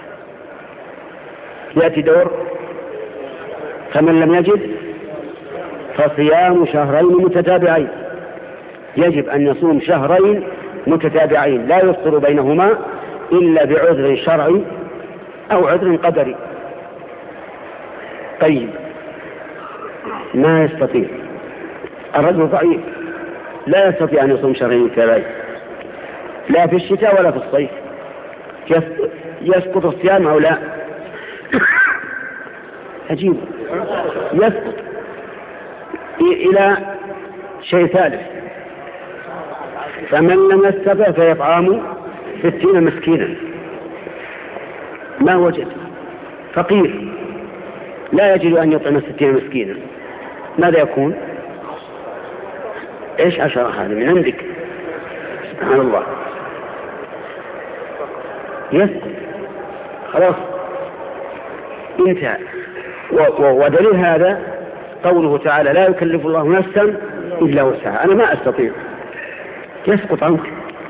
[SPEAKER 1] يأتي دور: فمن لم يجد فصيام شهرين متتابعين. يجب أن يصوم شهرين متتابعين لا يفطر بينهما إلا بعذر شرعي أو عذر قدري. طيب ما يستطيع الرجل ضعيف، لا يستطيع أن يصوم شهرين متتابعين لا في الشتاء ولا في الصيف، يسقط الصيام أو لا؟ عجيب، يسقط. إلى شيء ثالث: فمن لم يستطع فيطعم ستين مسكينا. ما وجد، فقير لا يجد أن يطعم ستين مسكينا، ماذا يكون؟ إيش عشرة؟ هذا من عندك، سبحان الله. يسقط خلاص انتهى. ودليل هذا قوله تعالى: لا يكلف الله نفسا إلا وسعها. أنا ما أستطيع، يسقط عنك.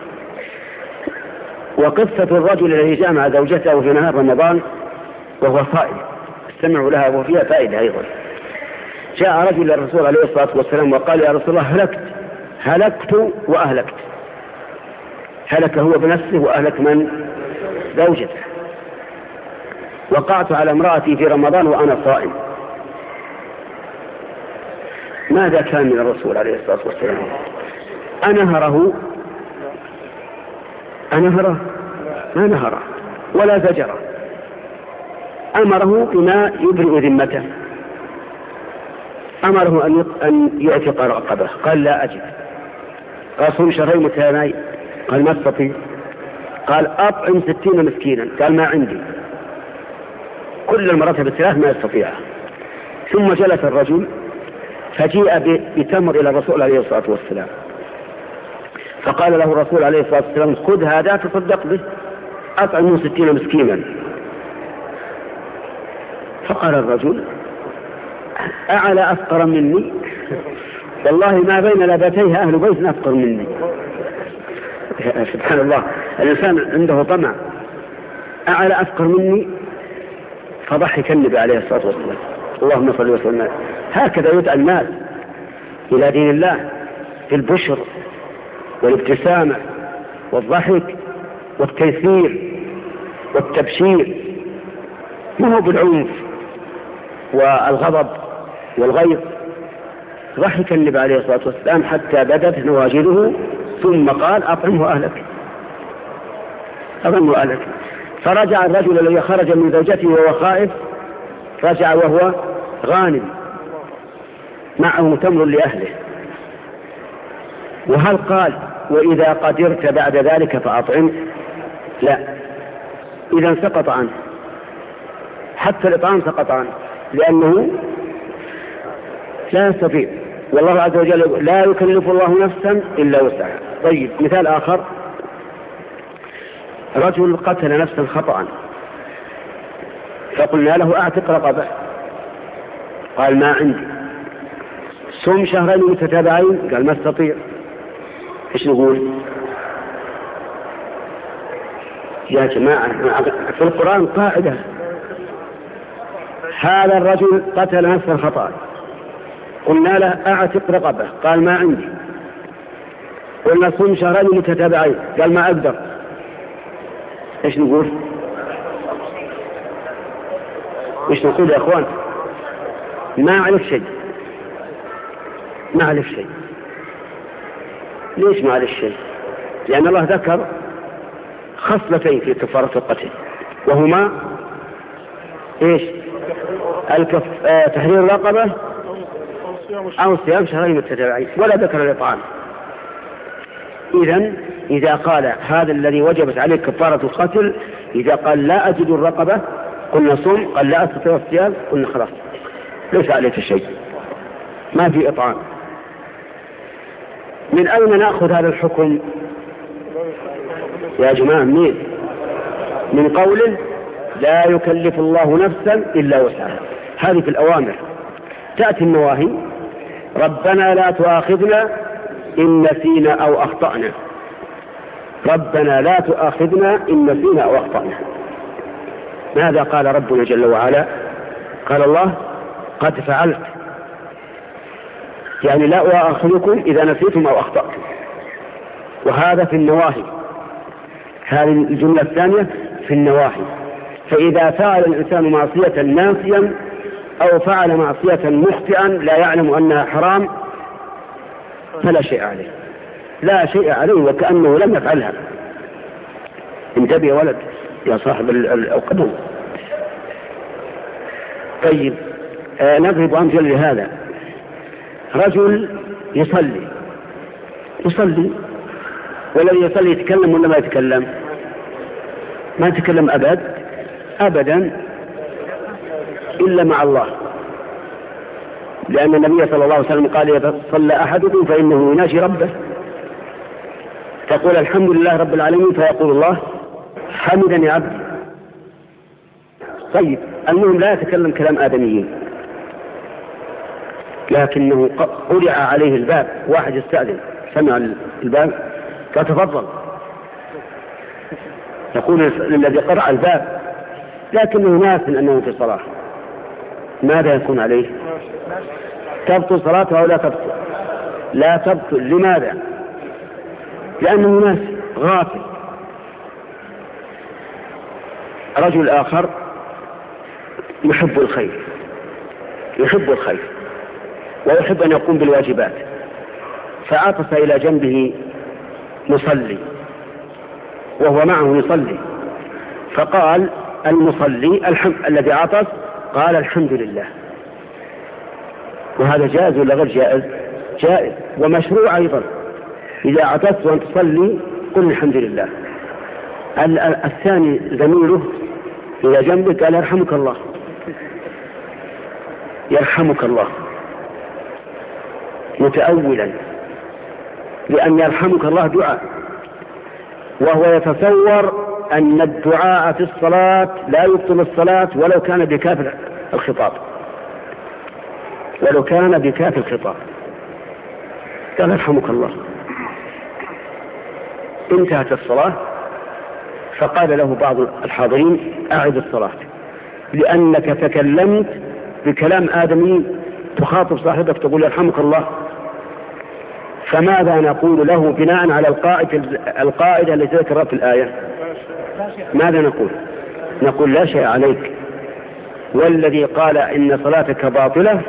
[SPEAKER 1] وقصة الرجل الذي جامع زوجته في نهار رمضان وهو صائم، استمعوا لها وفيها فائدة أيضا. جاء رجل إلى الرسول عليه الصلاة والسلام وقال: يا رسول الله هلكت هلكت وأهلكت. هلك هو بنفسه وأهلك من؟ زوجته. وقعت على امرأتي في رمضان وأنا صائم. ماذا كان من الرسول عليه الصلاة والسلام؟ أنهره أنهره ما نهره ولا زجره، أمره بما يبرئ ذمته، أمره أن يعتق رقبه، قال لا أجد. قال صوم شهرين متتابعين، قال ما استطيع. قال أطعم ستين مسكينا، قال ما عندي. كل المراتب الثلاث ما يستطيعها. ثم جلس الرجل فجيء بتمر إلى الرسول عليه الصلاة والسلام، فقال له الرسول عليه الصلاة والسلام خذ هذا تصدق به، أطعمه ستين مسكينا. فقال الرجل أعلى أفقر مني؟ والله ما بين لبتيها أهل بيت أفقر مني. سبحان الله، الإنسان عنده طمع. أعلى أفقر مني؟ فضحك النبي عليه الصلاة والسلام. اللهم صل وسلم. هكذا يدعى الناس إلى دين الله، في البشر والابتسامة والضحك والتيسير والتبشير، ما هو بالعنف والغضب والغيظ. ضحك النبي عليه الصلاة والسلام حتى بدت نواجذه، ثم قال أطعمه أهلك، أطعمه أهلك. فرجع الرجل الذي خرج من زوجته وهو خائف، رجع وهو غانم معه تمر لأهله. وهل قال وإذا قدرت بعد ذلك فأطعم؟ لا، إذا سقط عنه، حتى الإطعام سقط عنه، لأنه لا يستطيع. والله عز وجل لا يكلف الله نفسا إلا وسعها. طيب، مثال آخر، رجل قتل نفسا خطأ، فقلنا له أعتق رقبه، قال ما عندي. صم شهرين متتابعين، قال ما استطيع. ايش نقول يا جماعة؟ في القرآن قاعدة، هذا الرجل قتل نفسا خطأ، قلنا له أعتق رقبه، قال ما عندي. قلنا صم شهرين متتابعين، قال ما أقدر. ايش نقول؟ ايش نقول يا اخوان؟ ما أعرف شيء، ما أعرف شيء. ليش ما أعرف شيء؟ لأن الله ذكر خصلتين في كفارة القتل، وهما ايش؟ الكف... آه... تحرير الرقبة أو صيام شهرين متتابعين، ولا ذكر الإطعام. إذن إذا قال هذا الذي وجبت عليه كفارة القتل، إذا قال لا أجد الرقبة قلنا صم، قال لا أستطيع الصيام قلنا خلاص ليس عليك شيء، ما في إطعام. من أين نأخذ هذا الحكم يا جماعة؟ منين؟ من قوله لا يكلف الله نفسا إلا وسعها. هذه في الأوامر. تأتي النواهي، ربنا لا تؤاخذنا إن نسينا أو أخطأنا، ربنا لا تؤاخذنا إن نسينا أو أخطأنا. ماذا قال ربنا جل وعلا؟ قال الله قد فعلت، يعني لا أؤاخذكم إذا نسيتم أو أخطأتم. وهذا في النواهي، هذه الجملة الثانية في النواهي. فإذا فعل الإنسان معصية ناسيا أو فعل معصية مخطئا لا يعلم أنها حرام فلا شيء عليه، لا شيء عليه وكأنه لم يفعلها. انتبه يا ولد يا صاحب القدم. طيب، آه نضرب أمثلة لهذا. رجل يصلي يصلي والذي يصلي يتكلم ولا ما يتكلم؟ ما يتكلم أبد أبدا إلا مع الله، لأن النبي صلى الله عليه وسلم قال إذا صلى أحدكم فإنه يناجي ربه، تقول الحمد لله رب العالمين فيقول الله حمدني عبدي. طيب، المهم لا يتكلم كلام آدميين، لكنه قرع عليه الباب، واحد يستأذن سمع الباب فتفضل، يقول للذي قرع الباب لكنه ناس أنه في صلاة، ماذا يكون عليه؟ تبطل صلاته أو لا تبطل؟ لا تبطل. لماذا؟ لأنه ناس. غافل. رجل آخر يحب الخير يحب الخير ويحب أن يقوم بالواجبات، فعطس إلى جنبه مصلي وهو معه يصلي، فقال المصلي الحمد الذي عطس قال الحمد لله. وهذا جائز ولا غير جائز؟ جائز ومشروع أيضا. إذا عطست وأن تصلي قل الحمد لله. الثاني زميله إلى جنبك قال يرحمك الله يرحمك الله متأولا، لأن يرحمك الله دعاء، وهو يتصور أن الدعاء في الصلاة لا يبطل الصلاة ولو كان بكاف الخطاب ولو كان بكاف الخطاب قال يرحمك الله. انتهت الصلاة، فقال له بعض الحاضرين أعد الصلاة لأنك تكلمت بكلام آدمي تخاطب صاحبك تقول يرحمك الله. فماذا نقول له بناء على القاعدة القاعدة التي ذكرت في الآية؟ ماذا نقول؟ نقول لا شيء عليك، والذي قال إن صلاتك باطلة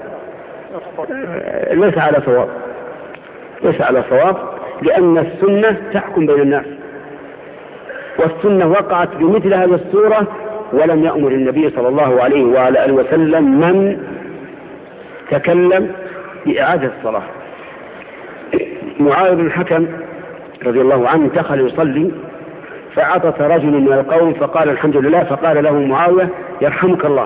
[SPEAKER 1] ليس على صواب ليس على صواب لأن السنة تحكم بين الناس، والسنة وقعت بمثل هذه الصورة ولم يأمر النبي صلى الله عليه وعلى آله وسلم من تكلم بإعادة الصلاة. معاوية بن الحكم رضي الله عنه دخل يصلي فعطس رجل من القوم فقال الحمد لله، فقال له معاوية يرحمك الله،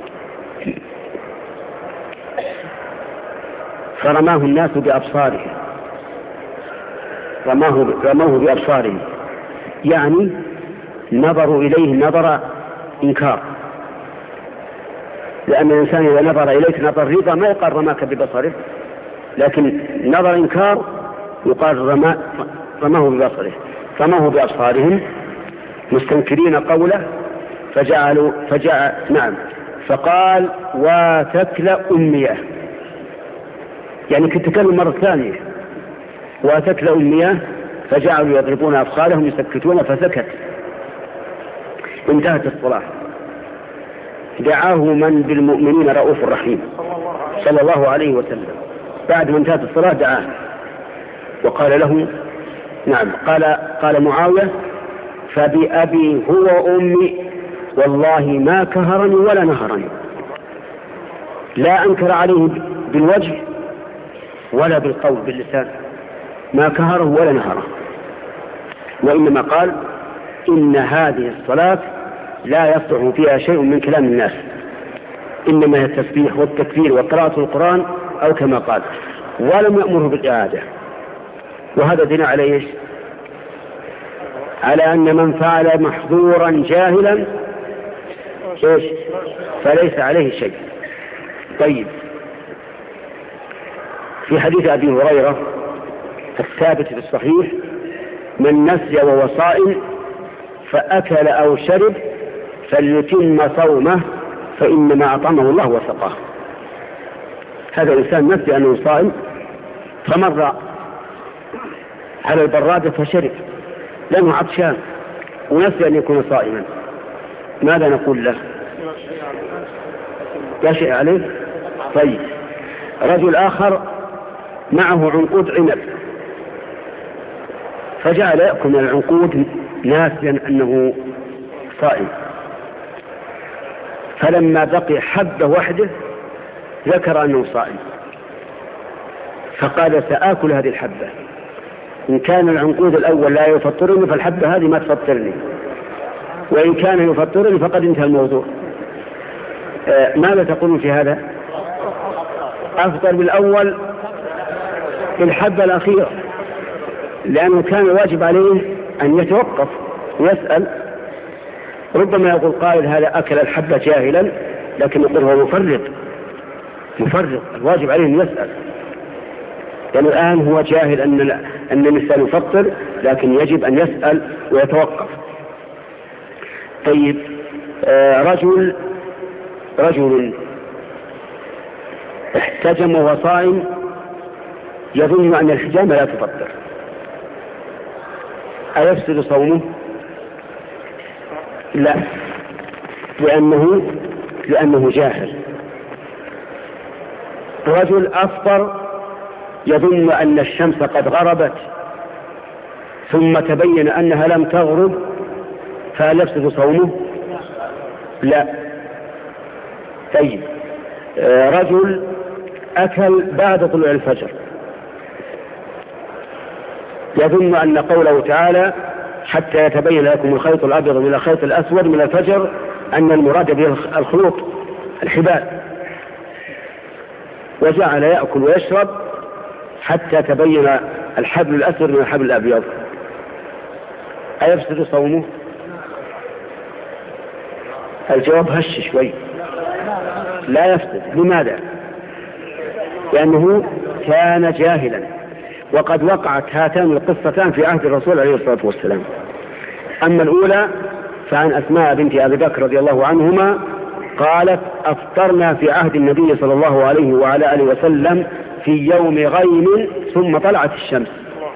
[SPEAKER 1] فرماه الناس بأبصارهم رماه رموه بأبصارهم يعني نظروا إليه نظر إنكار، لأن الإنسان إذا نظر إليك نظر رضا ما يقال رماك ببصره، لكن نظر إنكار يقال رما رماه ببصره. رماه بأبصارهم مستنكرين قوله فجعلوا فجعل نعم فقال وتكل أمية، يعني كنت تكلم مرة ثانية وتكل أمية، فجعلوا يضربون أبصارهم يسكتون فسكت. انتهت الصلاة. دعاه من بالمؤمنين رؤوف رحيم صلى الله عليه وسلم، بعد ما انتهت الصلاة دعاه وقال له نعم قال قال معاوية فبأبي هو أمي والله ما كهرني ولا نهرني، لا أنكر عليه بالوجه ولا بالقول باللسان، ما كهره ولا نهره، وإنما قال إن هذه الصلاة لا يصلح فيها شيء من كلام الناس، إنما هي التسبيح والتكبير وقراءة القرآن أو كما قال، ولم يأمره بالإعادة. وهذا دين على إيش؟ على أن من فعل محظورا جاهلا إيش؟ فليس عليه شيء. طيب، في حديث أبي هريرة الثابت في الصحيح من نسي وهو صائم فأكل أو شرب فليتم صومه فإنما أطعمه الله وسقاه. هذا الإنسان نسي أنه صائم فمر على البرادة فشرب لأنه عطشان ونسي أن يكون صائما، ماذا نقول له؟ لا شيء عليه. طيب، رجل آخر معه عنقود عنب فجعل يأكل من العنقود ناسيا أنه صائم، فلما بقي حبة وحده ذكر أنه صائم فقال سآكل هذه الحبة، إن كان العنقود الأول لا يفطرني فالحبة هذه ما تفطرني، وإن كان يفطرني فقد انتهى الموضوع. آه ماذا تقولون في هذا؟ أفطر بالأول بالحبة الأخيرة لأنه كان واجب عليه أن يتوقف ويسأل. ربما يقول قائل هذا أكل الحبة جاهلا، لكن يقول هو مفرط مفرط الواجب عليه أن يسأل، لأن يعني الآن هو جاهل أن أن الإنسان يفطر، لكن يجب أن يسأل ويتوقف. طيب، آه رجل رجل احتجم وهو صائم يظن أن الحجامة لا تفطر، أيفسد صومه؟ لا، لأنه لأنه جاهل. رجل أفطر يظن أن الشمس قد غربت ثم تبين أنها لم تغرب، فهل يفسد صومه؟ لا. طيب، رجل أكل بعد طلوع الفجر يظن أن قوله تعالى حتى يتبين لكم الخيط الأبيض من الخيط الأسود من الفجر أن المراد به الخلوط الحبال، وجعل يأكل ويشرب حتى تبين الحبل الأسود من الحبل الأبيض، أيفسد صومه؟ الجواب هش شوي، لا يفسد. لماذا؟ لأنه كان جاهلا، وقد وقعت هاتان القصتان في عهد الرسول عليه الصلاة والسلام. أما الأولى فعن أسماء بنت أبي بكر رضي الله عنهما قالت أفطرنا في عهد النبي صلى الله عليه وعلى آله وسلم في يوم غيم ثم طلعت الشمس،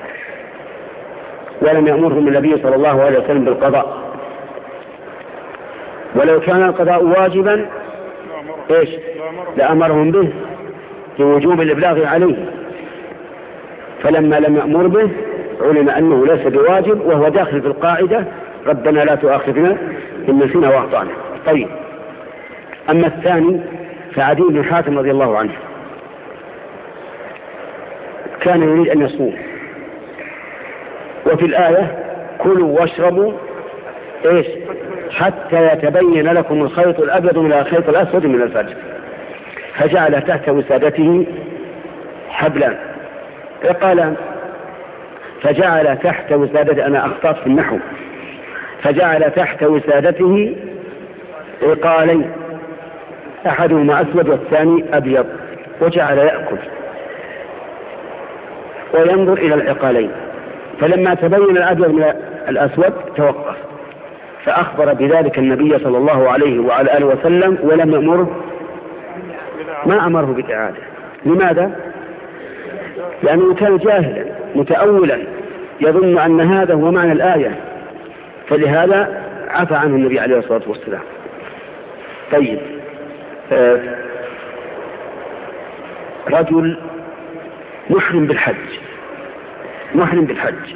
[SPEAKER 1] ولم يأمرهم النبي صلى الله عليه وسلم بالقضاء، ولو كان القضاء واجبا إيش لأمرهم به لوجوب الإبلاغ عليه، فلما لم يأمر به علم أنه ليس بواجب، وهو داخل في القاعدة ربنا لا تؤاخذنا إن نسينا وأخطأنا. طيب، أما الثاني فعدي بن حاتم رضي الله عنه كان يريد أن يصوم، وفي الآية كلوا واشربوا إيش حتى يتبين لكم الخيط الأبيض من الخيط الأسود من الفجر، فجعل تحت وسادته حبلان عقالان، فجعل تحت وسادته، أنا أخطأت في النحو، فجعل تحت وسادته عقالين أحدهما أسود والثاني أبيض، وجعل يأكل وينظر إلى العقالين، فلما تبين الأبيض من الأسود توقف، فأخبر بذلك النبي صلى الله عليه وعلى آله وسلم ولم يأمره، ما أمره بالإعادة. لماذا؟ لأنه كان جاهلا متأولا يظن أن هذا هو معنى الآية، فلهذا عفى عنه النبي عليه الصلاة والسلام. طيب، آه رجل محرم بالحج محرم بالحج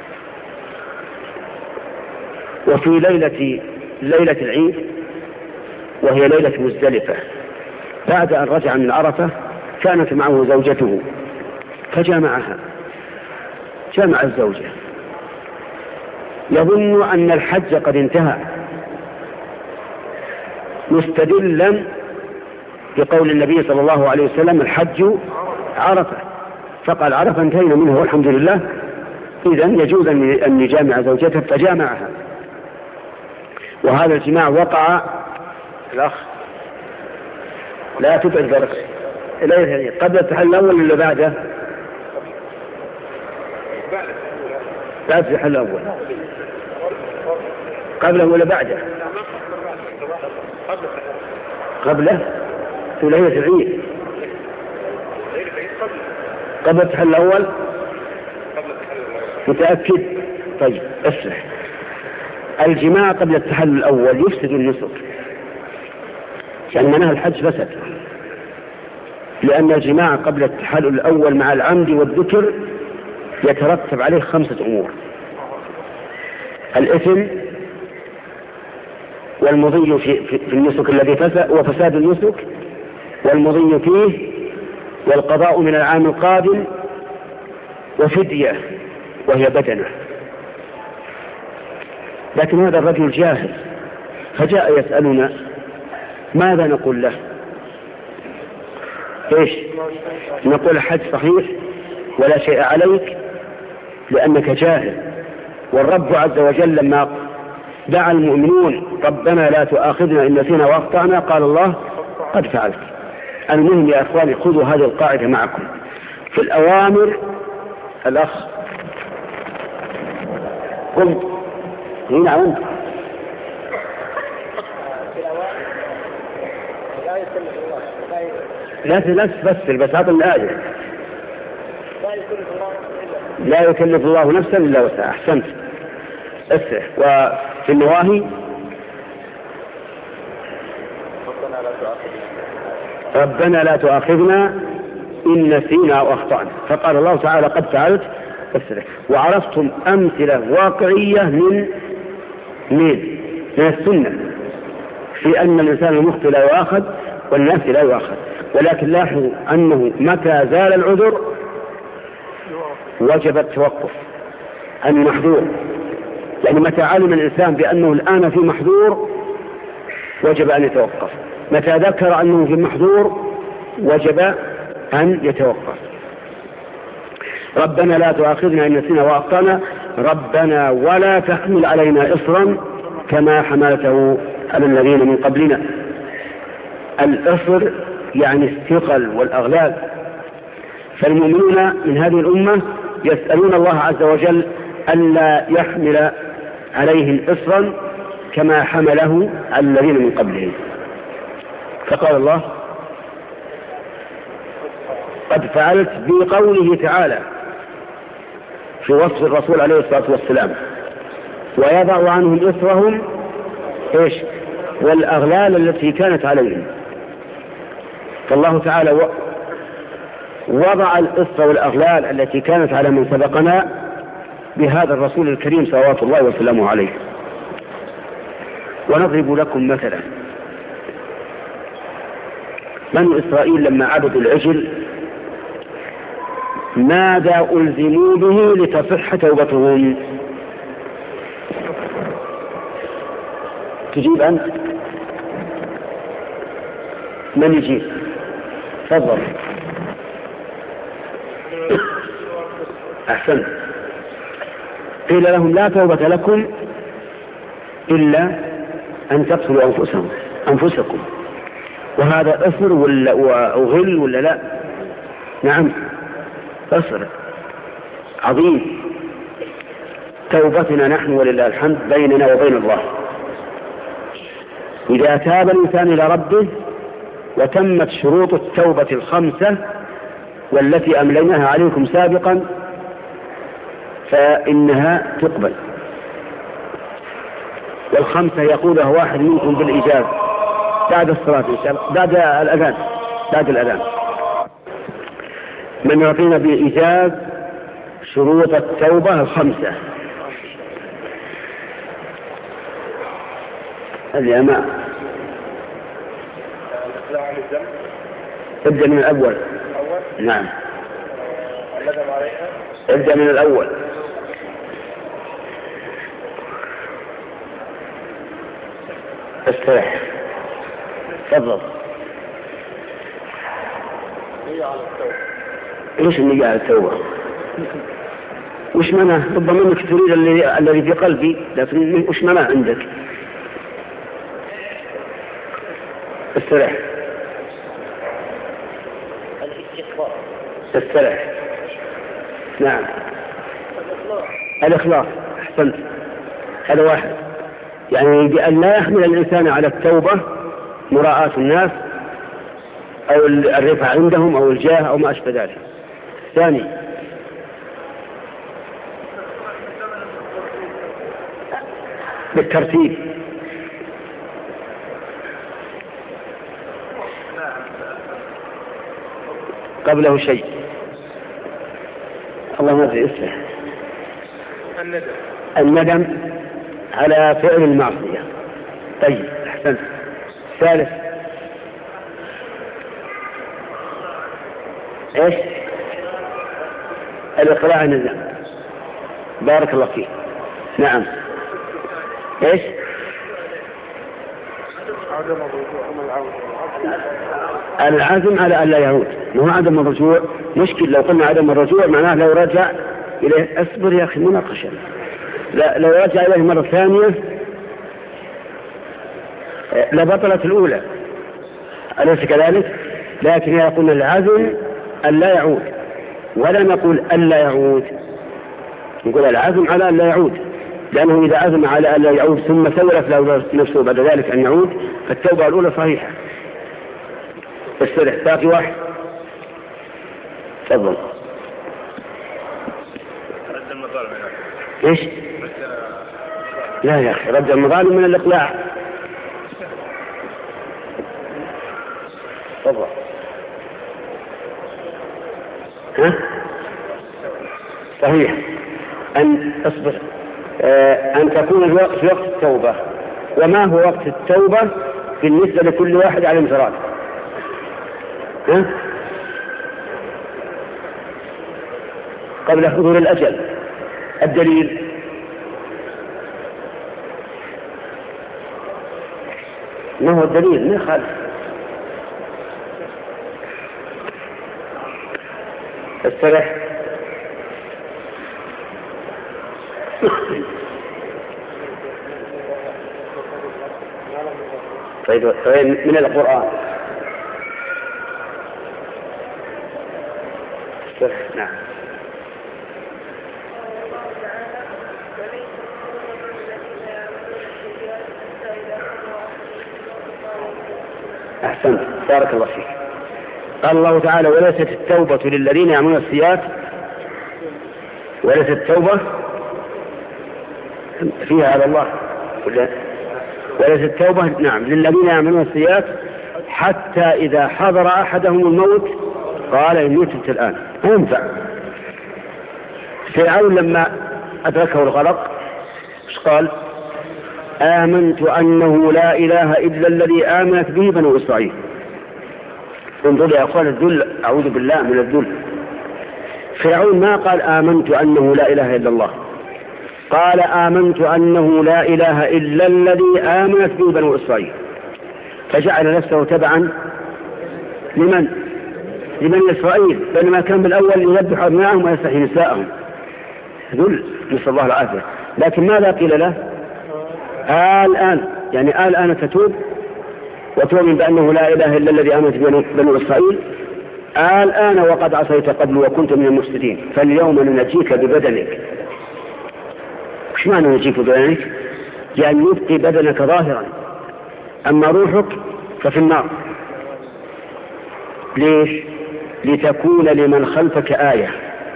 [SPEAKER 1] وفي ليلة ليلة العيد وهي ليلة مزدلفة، بعد أن رجع من عرفة كانت معه زوجته فجامعها، جامع الزوجة يظن أن الحج قد انتهى، مستدلا بقول النبي صلى الله عليه وسلم الحج عرفة، فقال عرفة انتهينا منه والحمد لله، إذن يجوز أن يجامع زوجته، فجامعها. وهذا الجماع وقع الأخ لا تبعد درس قبل التحلل الأول ولا بعده؟ بعد التحلل الأول، قبله ولا بعده؟ قبله في ليلة العيد، قبل التحلل الأول، متأكد؟ طيب اسمع، الجماع قبل التحلل الأول يفسد النسك، لأن منها الحج فسد، لأن الجماع قبل التحلل الأول مع العمد والذكر يترتب عليه خمسة أمور: الإثم والمضي في, في النسك الذي فسد وفساد النسك والمضي فيه والقضاء من العام القادم وفدية وهي بدنة. لكن هذا الرجل جاهل فجاء يسألنا ماذا نقول له؟ ايش نقول؟ الحج صحيح ولا شيء عليك لأنك جاهل، والرب عز وجل لما دعا المؤمنون ربنا لا تؤاخذنا إن نسينا وأخطأنا قال الله قد فعلت. المهم يا أخواني خذوا هذه القاعدة معكم في الأوامر. الأخ قم هنا عند لا لا تفسر بس هذا الآية لا يكلف الله نفسا إلا وسعها. أحسنت. اسرح. وفي النواهي ربنا لا تؤاخذنا إن نسينا أو أخطأنا، فقال الله تعالى قد فعلت اسرح. وعرفتم أمثلة واقعية من من من السنة في أن الإنسان المخطئ لا يؤاخذ والناس لا يؤاخذ، ولكن لاحظوا أنه متى زال العذر وجب التوقف عن المحذور. يعني متى علم الإنسان بأنه الآن في محذور وجب أن يتوقف، متى ذكر أنه في محذور وجب أن يتوقف. ربنا لا تؤاخذنا إن نسينا وأخطأنا، ربنا ولا تحمل علينا إصرا كما حملته على الذين من قبلنا. الإصر يعني الثقل والأغلال، فالمؤمنون من هذه الأمة يسألون الله عز وجل ألا يحمل عليهم إصرا كما حمله على الذين من قبلهم. فقال الله قد فعلت بقوله تعالى في وصف الرسول عليه الصلاة والسلام ويضع عنهم إصرهم إيش والأغلال التي كانت عليهم. فالله تعالى وضع الإصر والأغلال التي كانت على من سبقنا بهذا الرسول الكريم صلوات الله وسلامه عليه. ونضرب لكم مثلا، بنو إسرائيل لما عبدوا العجل ماذا ألزموا به لتصح توبتهم؟ تجيب أنت؟ من يجيب؟ تفضل. أحسن. قيل لهم لا توبة لكم إلا أن تقتلوا أنفسهم أنفسكم. وهذا أثر ولا وغل ولا لا؟ نعم أثر عظيم. توبتنا نحن ولله الحمد بيننا وبين الله. إذا تاب الإنسان إلى ربه وتمت شروط التوبة الخمسة والتي أمليناها عليكم سابقا فإنها تقبل. والخمسة يقولها واحد منكم بالإجابة بعد الصلاة إن شاء الله، بعد الأذان بعد الأذان من يعطينا بإيجاز شروط التوبة الخمسة. اليماء ابدأ من الأول. نعم ابدأ من الأول. استرح. تفضل. ايش النية على التوبة؟ وش منع؟ ربما انك تريد الذي في قلبي، لكن وش منع عندك؟ استرح. الاستغفار. استرح. نعم. الإخلاص. أحسنت. هذا واحد. يعني بأن لا يحمل الإنسان على التوبة مراءاة الناس أو الرفع عندهم أو الجاه أو ما أشبه ذلك. ثاني بالترتيب. قبله شيء. الله ما في اسمه. الندم. الندم على فعل المعصية. طيب أحسن. ثالث ايش؟ الإقلاع عن الذنب. بارك الله فيك. نعم. ايش؟ العزم على أن لا يعود. مو عدم الرجوع مشكل. لو قلنا عدم الرجوع معناه لو رجع إليه. أصبر يا أخي مناقشة. لا لو رجع إليه مرة ثانية لبطلت الأولى، أليس كذلك؟ لكن يقول العزم أن لا يعود، ولا نقول أن لا يعود، نقول العزم على أن لا يعود، لأنه إذا عزم على أن لا يعود ثم سولف له نفسه بعد ذلك أن يعود فالتوبة الأولى صحيحة. استرح. باقي واحد. تفضل.
[SPEAKER 3] رد المظالم.
[SPEAKER 1] ايش؟ لا يا أخي، رد المظالم من الإقلاع. تفضل. ها؟ صحيح أن اصبر آه أن تكون الوقت في وقت التوبة. وما هو وقت التوبة بالنسبة لكل واحد على انفراد؟ ها؟ قبل حضور الأجل. الدليل ما هو الدليل؟ ما خالف. استرح. طيب من القرآن. استرح. نعم. أحسنت، بارك الله فيك. قال الله تعالى: وليست التوبة للذين يعملون السيئات. وليست التوبة فيها على الله. وليست التوبة نعم للذين يعملون السيئات حتى إذا حضر أحدهم الموت قال إني تبت الآن. ما ينفع. فرعون لما أدركه الغرق ايش قال؟ آمنت أنه لا إله إلا الذي آمنت به بنو إسرائيل. انظر يا أخوان الذل، أعوذ بالله من الذل. فرعون ما قال آمنت أنه لا إله إلا الله، قال آمنت أنه لا إله إلا الذي آمنت به بنو إسرائيل، فجعل نفسه تبعا لمن؟ لبني إسرائيل، بينما كان بالأول يذبح أبنائهم ويستحيي نساءهم. ذل، نسأل الله العافية. لكن ماذا قيل له؟ آل آن، يعني آل آن تتوب وتؤمن بأنه لا إله إلا الذي آمنت به بنو إسرائيل. آل آن وقد عصيت قبل وكنت من المفسدين، فاليوم ننجيك ببدنك. وش معنى ننجيك ببدنك؟ يعني يبقي بدنك ظاهرا، أما روحك ففي النار. ليش؟ لتكون لمن خلفك آية،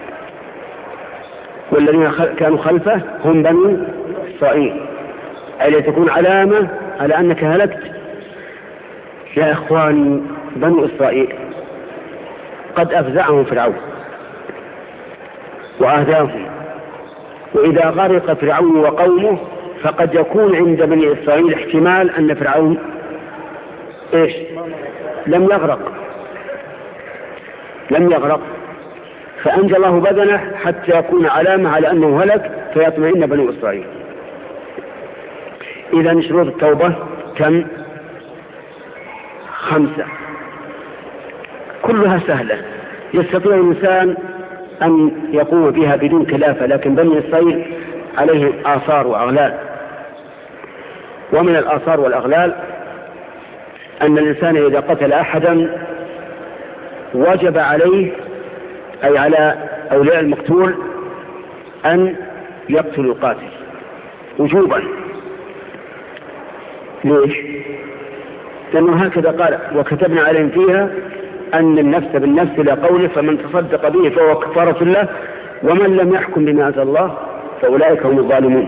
[SPEAKER 1] والذين كانوا خلفه هم بنو إسرائيل، أي لتكون علامة على أنك هلكت. يا إخواني، بنو إسرائيل قد أفزعهم فرعون وآذاهم، وإذا غرق فرعون وقومه فقد يكون عند بني إسرائيل احتمال أن فرعون إيش؟ لم يغرق لم يغرق فأنجى الله بدنه حتى يكون علامة على أنه هلك فيطمئن بنو إسرائيل. إذا شروط التوبة كم؟ خمسة، كلها سهلة يستطيع الإنسان أن يقوم بها بدون كلافة، لكن بني إسرائيل عليهم آثار وأغلال. ومن الآثار والأغلال أن الإنسان إذا قتل أحدا وجب عليه، أي على أولياء المقتول، أن يقتلوا القاتل وجوبا. ليش؟ لأنه هكذا قال: وكتبنا عليهم فيها أن النفس بالنفس إلى قوله فمن تصدق به فهو كفارة له ومن لم يحكم بما أنزل الله فأولئك هم الظالمون.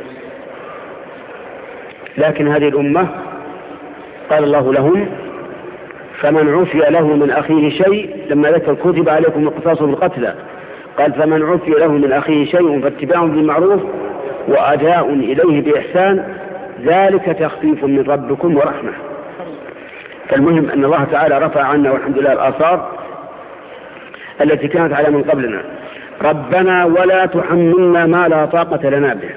[SPEAKER 1] لكن هذه الأمة قال الله لهم: فمن عفي له من أخيه شيء، لما ذكر كتب عليكم القصاص بالقتلى، قال: فمن عفي له من أخيه شيء فاتباع بالمعروف وأداء إليه بإحسان ذلك تخفيف من ربكم ورحمة. فالمهم أن الله تعالى رفع عنا والحمد لله الآثار التي كانت على من قبلنا. ربنا ولا تحملنا ما لا طاقة لنا به.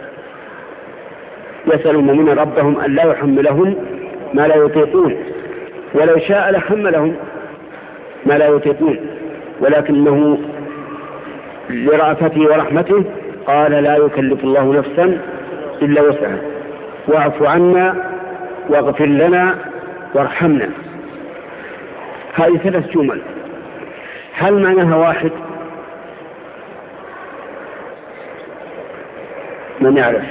[SPEAKER 1] يسأل المؤمنين ربهم أن لا يحملهم ما لا يطيقون، ولو شاء لحملهم ما لا يطيقون، ولكنه لرأفته ورحمته قال: لا يكلف الله نفسا إلا وسعها، واعف عنا واغفر لنا وارحمنا. هذه ثلاث جمل، هل معناها واحد؟ من يعرف؟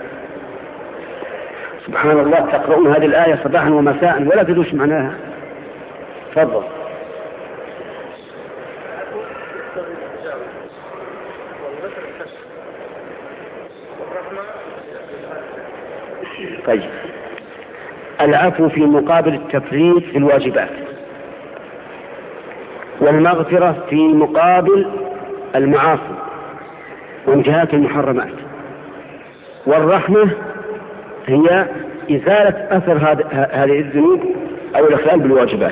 [SPEAKER 1] سبحان الله، تقرؤون هذه الآية صباحا ومساء ولا تدوش معناها. تفضل. طيب، العفو في مقابل التفريط في الواجبات، والمغفرة في مقابل المعاصي وانتهاك المحرمات، والرحمة هي إزالة أثر هذه الذنوب أو الإخلال بالواجبات.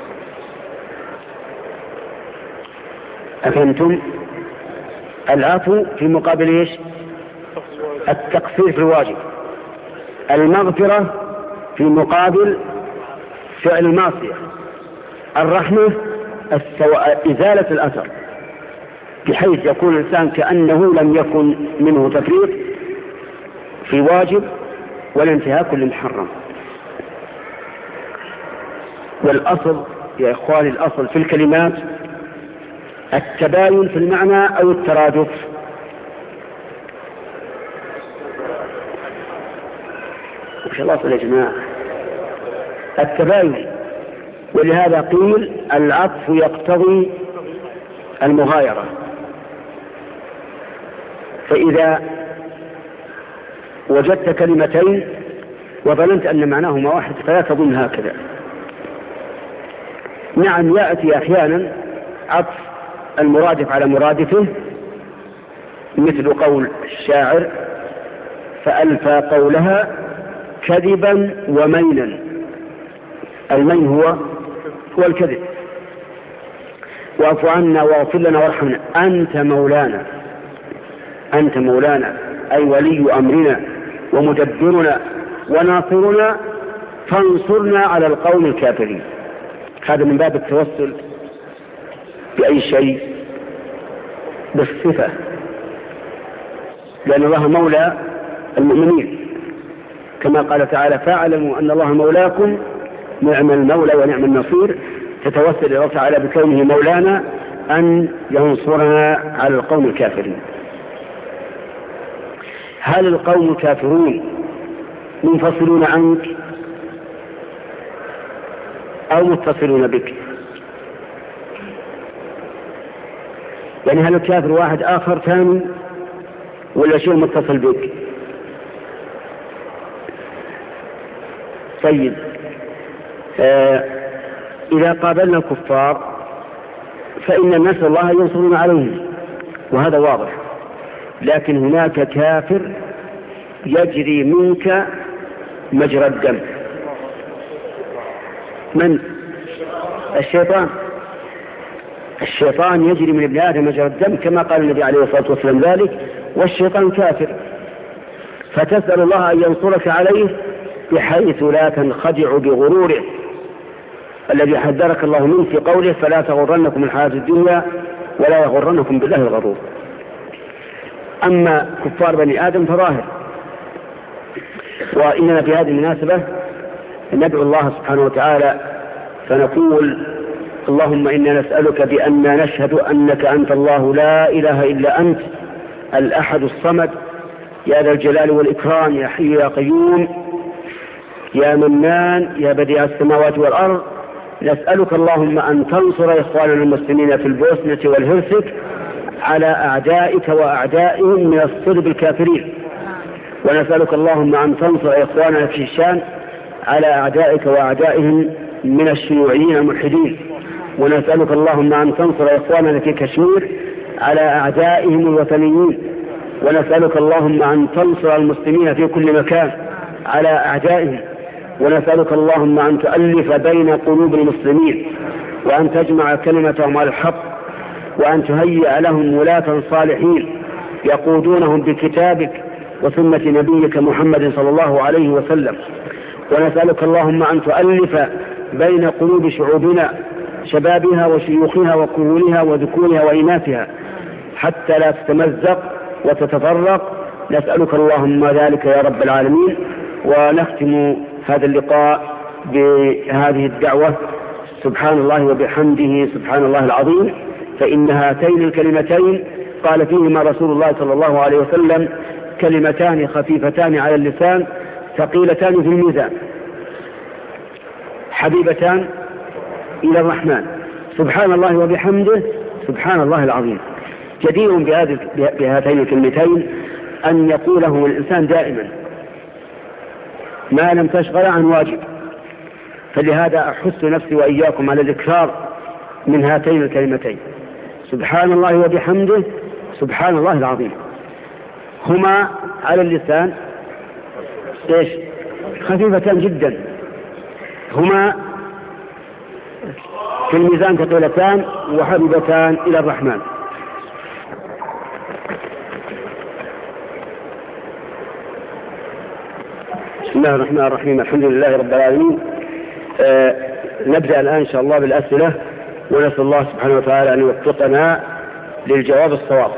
[SPEAKER 1] أفهمتم؟ العفو في مقابل إيش؟ التقصير في الواجب. المغفرة في مقابل فعل المعصية. الرحمة إزالة الأثر بحيث يكون الإنسان كأنه لم يكن منه تفريط في واجب ولا انتهاك للمحرم. والأصل يا إخواني، الأصل في الكلمات التباين في المعنى أو الترادف. وش الأصل يا جماعة؟ التباين. ولهذا قيل العطف يقتضي المغايرة. فإذا وجدت كلمتين وظننت أن معناهما واحد فلا تظن هكذا. نعم، يأتي أحيانا عطف المرادف على مرادفه، مثل قول الشاعر: فألفى قولها كذبا ومينا. المين هو هو الكذب. واعف عنا واغفر لنا وارحمنا أنت مولانا. أنت مولانا أي ولي أمرنا ومدبرنا وناصرنا، فانصرنا على القوم الكافرين. هذا من باب التوسل بأي شيء؟ بالصفة، لأن الله مولى المؤمنين كما قال تعالى: فاعلموا أن الله مولاكم نعم المولى ونعم النصير. تتوسل إلى الله تعالى بكونه مولانا أن ينصرنا على القوم الكافرين. هل القوم الكافرون منفصلون عنك أو متصلون بك؟ يعني هل الكافر واحد آخر ثاني ولا شيء متصل بك؟ طيب، آه إذا قابلنا الكفار فإن نسأل الله ينصرنا عليهم، وهذا واضح. لكن هناك كافر يجري منك مجرى الدم. من؟ الشيطان. الشيطان يجري من ابن آدم مجرى الدم كما قال النبي عليه الصلاة والسلام ذلك، والشيطان كافر. فتسأل الله أن ينصرك عليه بحيث لا تنخدع بغروره الذي حذرك الله منه في قوله: فلا تغرنكم الحياة الدنيا ولا يغرنكم بالله الغرور. أما كفار بني آدم فظاهر. وإننا في هذه المناسبة ندعو الله سبحانه وتعالى فنقول: اللهم إنا نسألك بأننا نشهد أنك أنت الله لا إله إلا أنت الأحد الصمد يا ذا الجلال والإكرام يا حي يا قيوم يا منان يا بديع السماوات والأرض. نسألك اللهم أن تنصر إخواننا المسلمين في البوسنة والهرسك على أعدائك وأعدائهم من الصلب الكافرين، ونسألك اللهم أن تنصر إخواننا في الشام على أعدائك وأعدائهم من الشيوعيين الملحدين، ونسألك اللهم أن تنصر إخواننا في كشمير على أعدائهم الوثنيين، ونسألك اللهم أن تنصر المسلمين في كل مكان على أعدائهم، ونسألك اللهم أن تؤلف بين قلوب المسلمين وأن تجمع كلمتهم على الحق، وأن تهيئ لهم ولاة صالحين يقودونهم بكتابك وسنة نبيك محمد صلى الله عليه وسلم. ونسألك اللهم أن تؤلف بين قلوب شعوبنا شبابها وشيوخها وكهولها وذكورها وإناثها حتى لا تتمزق وتتفرق. نسألك اللهم ذلك يا رب العالمين. ونختم هذا اللقاء بهذه الدعوة: سبحان الله وبحمده سبحان الله العظيم. فإن هاتين الكلمتين قال فيهما رسول الله صلى الله عليه وسلم: كلمتان خفيفتان على اللسان ثقيلتان في الميزان حبيبتان إلى الرحمن. سبحان الله وبحمده سبحان الله العظيم. جدير بهاتين الكلمتين أن يقوله الإنسان دائما، ما لم تشغل عن واجب. فلهذا أحث نفسي وإياكم على الإكثار من هاتين الكلمتين، سبحان الله وبحمده، سبحان الله العظيم. هما على اللسان إيش؟ خفيفتان جدا، هما في الميزان ثقيلتان وحبيبتان إلى الرحمن. بسم الله الرحمن الرحيم، الحمد لله رب العالمين. آه نبدأ الآن إن شاء الله بالأسئلة، ونسأل الله سبحانه وتعالى أن يوفقنا للجواب الصواب.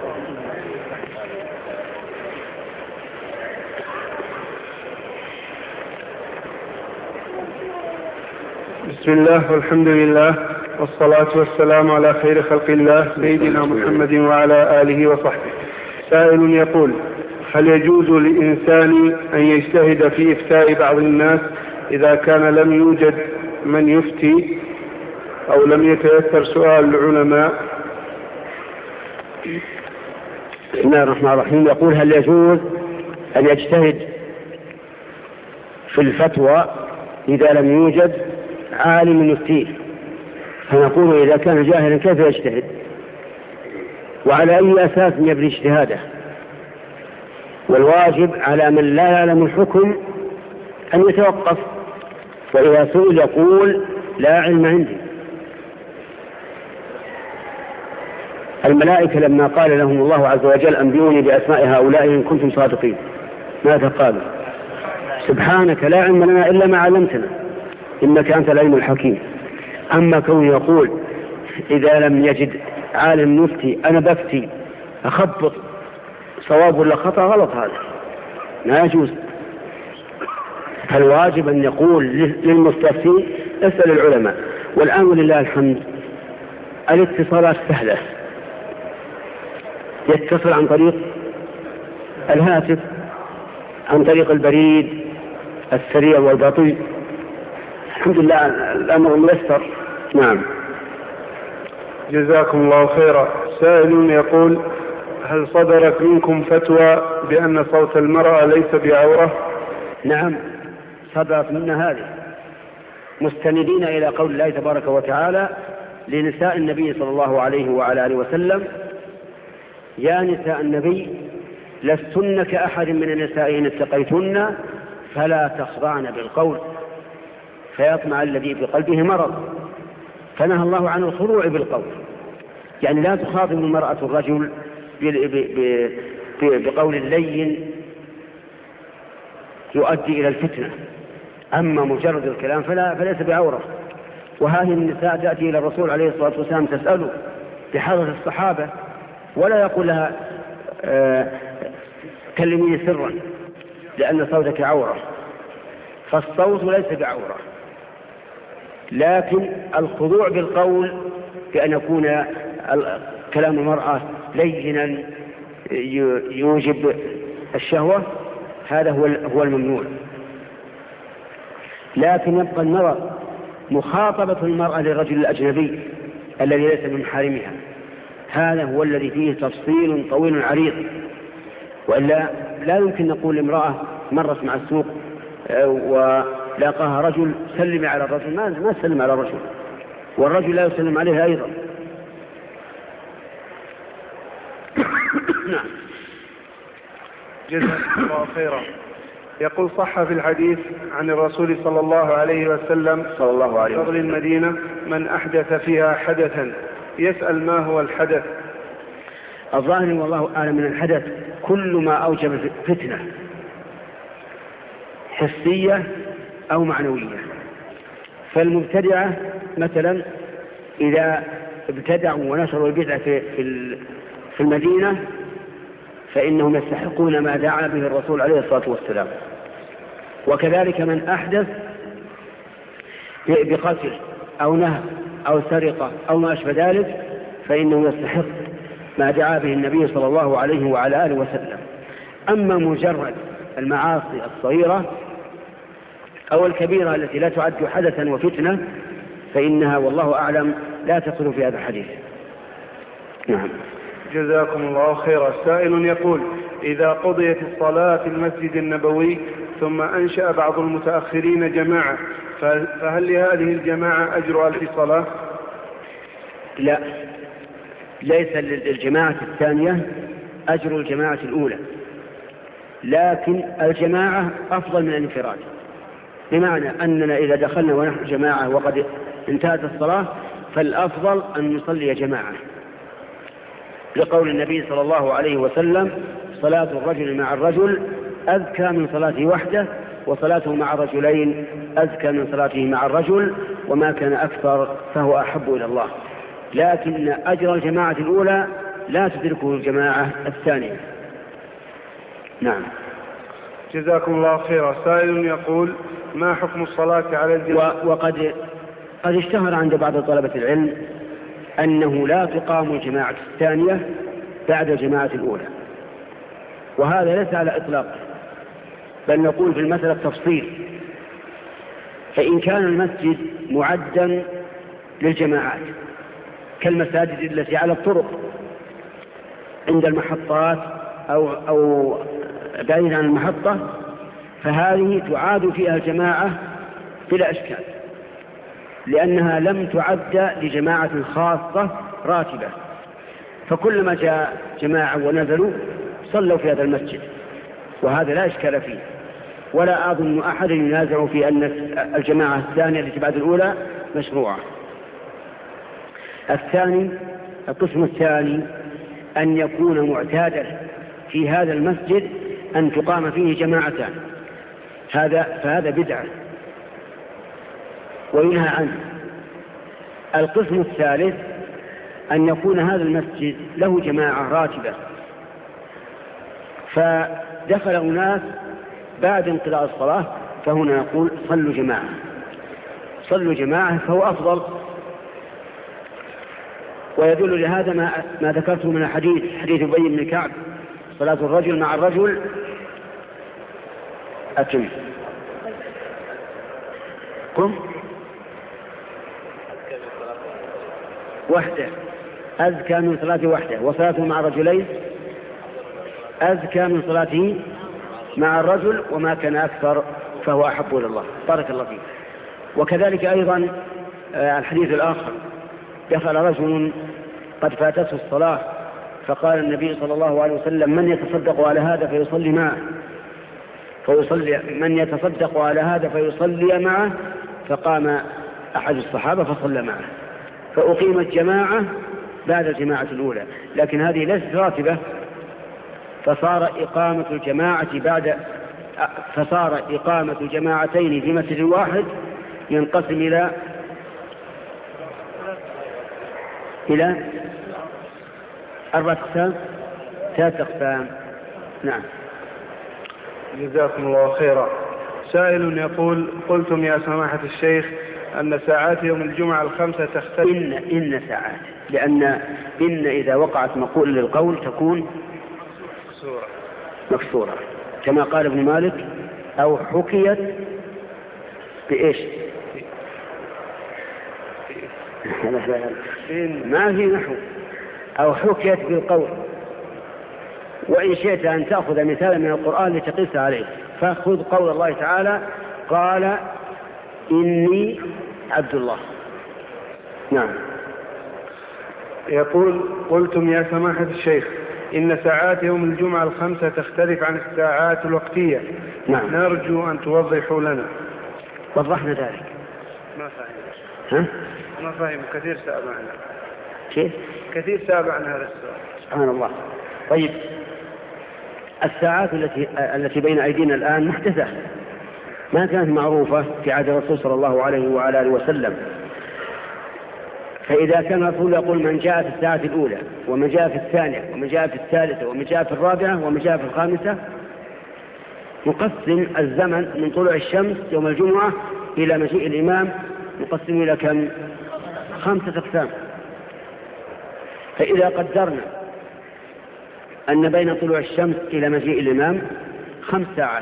[SPEAKER 2] بسم الله والحمد لله والصلاة والسلام على خير خلق الله سيدنا محمد وعلى آله وصحبه. سائل يقول: هل يجوز للإنسان أن يجتهد في إفتاء بعض الناس إذا كان لم يوجد من يفتي أو لم يتيسر سؤال العلماء؟
[SPEAKER 1] بسم الله الرحمن الرحيم. يقول: هل يجوز أن يجتهد في الفتوى إذا لم يوجد عالم يفتيه؟ فنقول: إذا كان جاهلا كيف يجتهد؟ وعلى أي أساس يبني اجتهاده؟ والواجب على من لا يعلم الحكم أن يتوقف، وإذا سئل يقول: لا علم عندي. الملائكة لما قال لهم الله عز وجل: أنبئوني بأسماء هؤلاء إن كنتم صادقين، ماذا قالوا؟ سبحانك لا علم لنا إلا ما علمتنا إنك أنت العليم الحكيم. أما كون يقول إذا لم يجد عالم يفتي أنا بفتي أخبط صواب ولا خطأ، غلط، هذا لا يجوز. فالواجب أن يقول للمستفتي: اسأل العلماء. والآن ولله الحمد الاتصالات سهلة، يتصل عن طريق الهاتف، عن طريق البريد السريع والبطيء، الحمد لله الأمر ميسر. نعم.
[SPEAKER 2] جزاكم الله خيرا. سائل يقول: هل صدرت منكم فتوى بأن صوت المرأة ليس بعورة؟
[SPEAKER 1] نعم، صدرت منا هذه، مستندين إلى قول الله تبارك وتعالى لنساء النبي صلى الله عليه وعلى آله وسلم: يا نساء النبي لستن كأحد من النساء إن اتقيتن فلا تخضعن بالقول فيطمع الذي في قلبه مرض. فنهى الله عن الخضوع بالقول، يعني لا تخاطب المرأة الرجل بقول لين يؤدي إلى الفتنة، أما مجرد الكلام فلا فليس بعورة. وهذه النساء تأتي إلى الرسول عليه الصلاة والسلام تسأله بحضرة الصحابة، ولا يقول لها آه كلميني سرا لأن صوتك عورة، فالصوت ليس بعورة، لكن الخضوع بالقول بأن يكون كلام المرأة لينا يوجب الشهوة، هذا هو هو الممنوع. لكن يبقى النظر مخاطبة المرأة للرجل الأجنبي الذي ليس من محارمها، هذا هو الذي فيه تفصيل طويل عريض. وإلا لا يمكن نقول لامرأة مرت مع السوق ولاقاها رجل سلم على الرجل، ما ما سلم على الرجل، والرجل لا يسلم عليها أيضا.
[SPEAKER 2] نعم. جزاكم الله خيرا. يقول: صح في الحديث عن الرسول صلى الله عليه وسلم
[SPEAKER 1] صلى الله عليه
[SPEAKER 2] فضل المدينة من أحدث فيها حدثا. يسأل: ما هو الحدث؟
[SPEAKER 1] الظاهر والله أعلم من الحدث كل ما أوجب فتنة حسية أو معنوية. فالمبتدعة مثلا إذا ابتدعوا ونشروا البدعة في في المدينة فإنهم يستحقون ما دعا به الرسول عليه الصلاة والسلام. وكذلك من أحدث بقتل أو نهب أو سرقة أو ما أشبه ذلك فإنه يستحق ما دعا به النبي صلى الله عليه وعلى آله وسلم. أما مجرد المعاصي الصغيرة أو الكبيرة التي لا تعد حدثا وفتنة فإنها والله أعلم لا تدخل في هذا الحديث. نعم.
[SPEAKER 2] جزاكم الله خيرا. سائل يقول: إذا قضيت الصلاة في المسجد النبوي ثم أنشأ بعض المتأخرين جماعة، فهل لهذه الجماعة أجر ألف صلاة؟
[SPEAKER 1] لا، ليس للجماعة الثانية أجر الجماعة الأولى، لكن الجماعة أفضل من الانفراد، بمعنى أننا إذا دخلنا ونحن جماعة وقد انتهت الصلاة فالأفضل أن نصلي جماعة، لقول النبي صلى الله عليه وسلم: صلاة الرجل مع الرجل أذكى من صلاته وحده، وصلاته مع الرجلين أذكى من صلاته مع الرجل، وما كان أكثر فهو أحب إلى الله. لكن أجر الجماعة الأولى لا تدركه الجماعة الثانية. نعم.
[SPEAKER 2] جزاكم الله خيرا. سائل يقول: ما حكم الصلاة على الجماعة؟
[SPEAKER 1] وقد قد اشتهر عند بعض طلبة العلم أنه لا تقام الجماعة الثانية بعد الجماعة الأولى، وهذا ليس على إطلاق، بل نقول في المسألة تفصيل. فإن كان المسجد معدا للجماعات كالمساجد التي على الطرق عند المحطات أو, أو بعيد عن المحطة، فهذه تعاد فيها الجماعة بلا إشكال، لأنها لم تعد لجماعة خاصة راتبة، فكلما جاء جماعة ونزلوا صلوا في هذا المسجد، وهذا لا إشكال فيه، ولا أظن أحد ينازع في أن الجماعة الثانية التي بعد الأولى مشروعة. الثاني القسم الثاني أن يكون معتادا في هذا المسجد أن تقام فيه جماعتان، هذا فهذا بدعة وينهى عنه. القسم الثالث أن يكون هذا المسجد له جماعة راتبة، فدخل أناس بعد انقضاء الصلاة، فهنا نقول صلوا جماعة، صلوا جماعة فهو أفضل. ويدل لهذا ما, ما ذكرته من الحديث، حديث أبي بن كعب: صلاة الرجل مع الرجل أتم قم وحده أزكى من صلاته وحده، وصلاته مع الرجلين أزكى من صلاته مع الرجل، وما كان أكثر فهو أحب إلى الله. بارك الله فيك. وكذلك أيضا الحديث الآخر: دخل رجل قد فاتته الصلاة، فقال النبي صلى الله عليه وسلم: من يتصدق على هذا فيصلي معه، فيصلي من يتصدق على هذا فيصلي معه، فقام أحد الصحابة فصلى معه، فأقيمت جماعة بعد الجماعة الأولى، لكن هذه ليست راتبة، فصار إقامة الجماعة بعد فصار إقامة جماعتين في مسجد واحد ينقسم إلى إلى أربعة أقسام ثلاثة أقسام. نعم.
[SPEAKER 2] جزاكم الله خيرا. سائل يقول: قلتم يا سماحة الشيخ أن ساعات يوم الجمعة الخمسة تختلف.
[SPEAKER 1] إن إن ساعات، لأن إن إذا وقعت مقول للقول تكون مكسورة مكسورة كما قال ابن مالك: أو حكيت بإيش؟ ما في نحو أو حكيت بالقول. وإن شئت أن تأخذ مثالا من القرآن لتقيس عليه، فخذ قول الله تعالى: قال إني عبد الله. نعم.
[SPEAKER 2] يقول: قلتم يا سماحة الشيخ إن ساعات يوم الجمعة الخمسة تختلف عن الساعات الوقتية.
[SPEAKER 1] نعم.
[SPEAKER 2] نرجو أن توضحوا لنا.
[SPEAKER 1] وضحنا ذلك.
[SPEAKER 2] ما فاهم.
[SPEAKER 1] ها؟
[SPEAKER 2] ما فاهم. كثير سأل عنه.
[SPEAKER 1] كيف؟
[SPEAKER 2] كثير سأل عن هذا السؤال.
[SPEAKER 1] سبحان الله. طيب، الساعات التي التي بين أيدينا الآن محدثة، ما كانت معروفة في عهد الرسول صلى الله عليه وعلى آله وسلم. فإذا كان الرسول يقول: من جاء في الساعة الأولى، ومن جاء في الثانية، ومن جاء في الثالثة، ومن جاء في الرابعة، ومن جاء في الخامسة، نقسم الزمن من طلوع الشمس يوم الجمعة إلى مجيء الإمام، نقسم إلى كم؟ خمسة أقسام. فإذا قدرنا أن بين طلوع الشمس إلى مجيء الإمام خمس ساعات،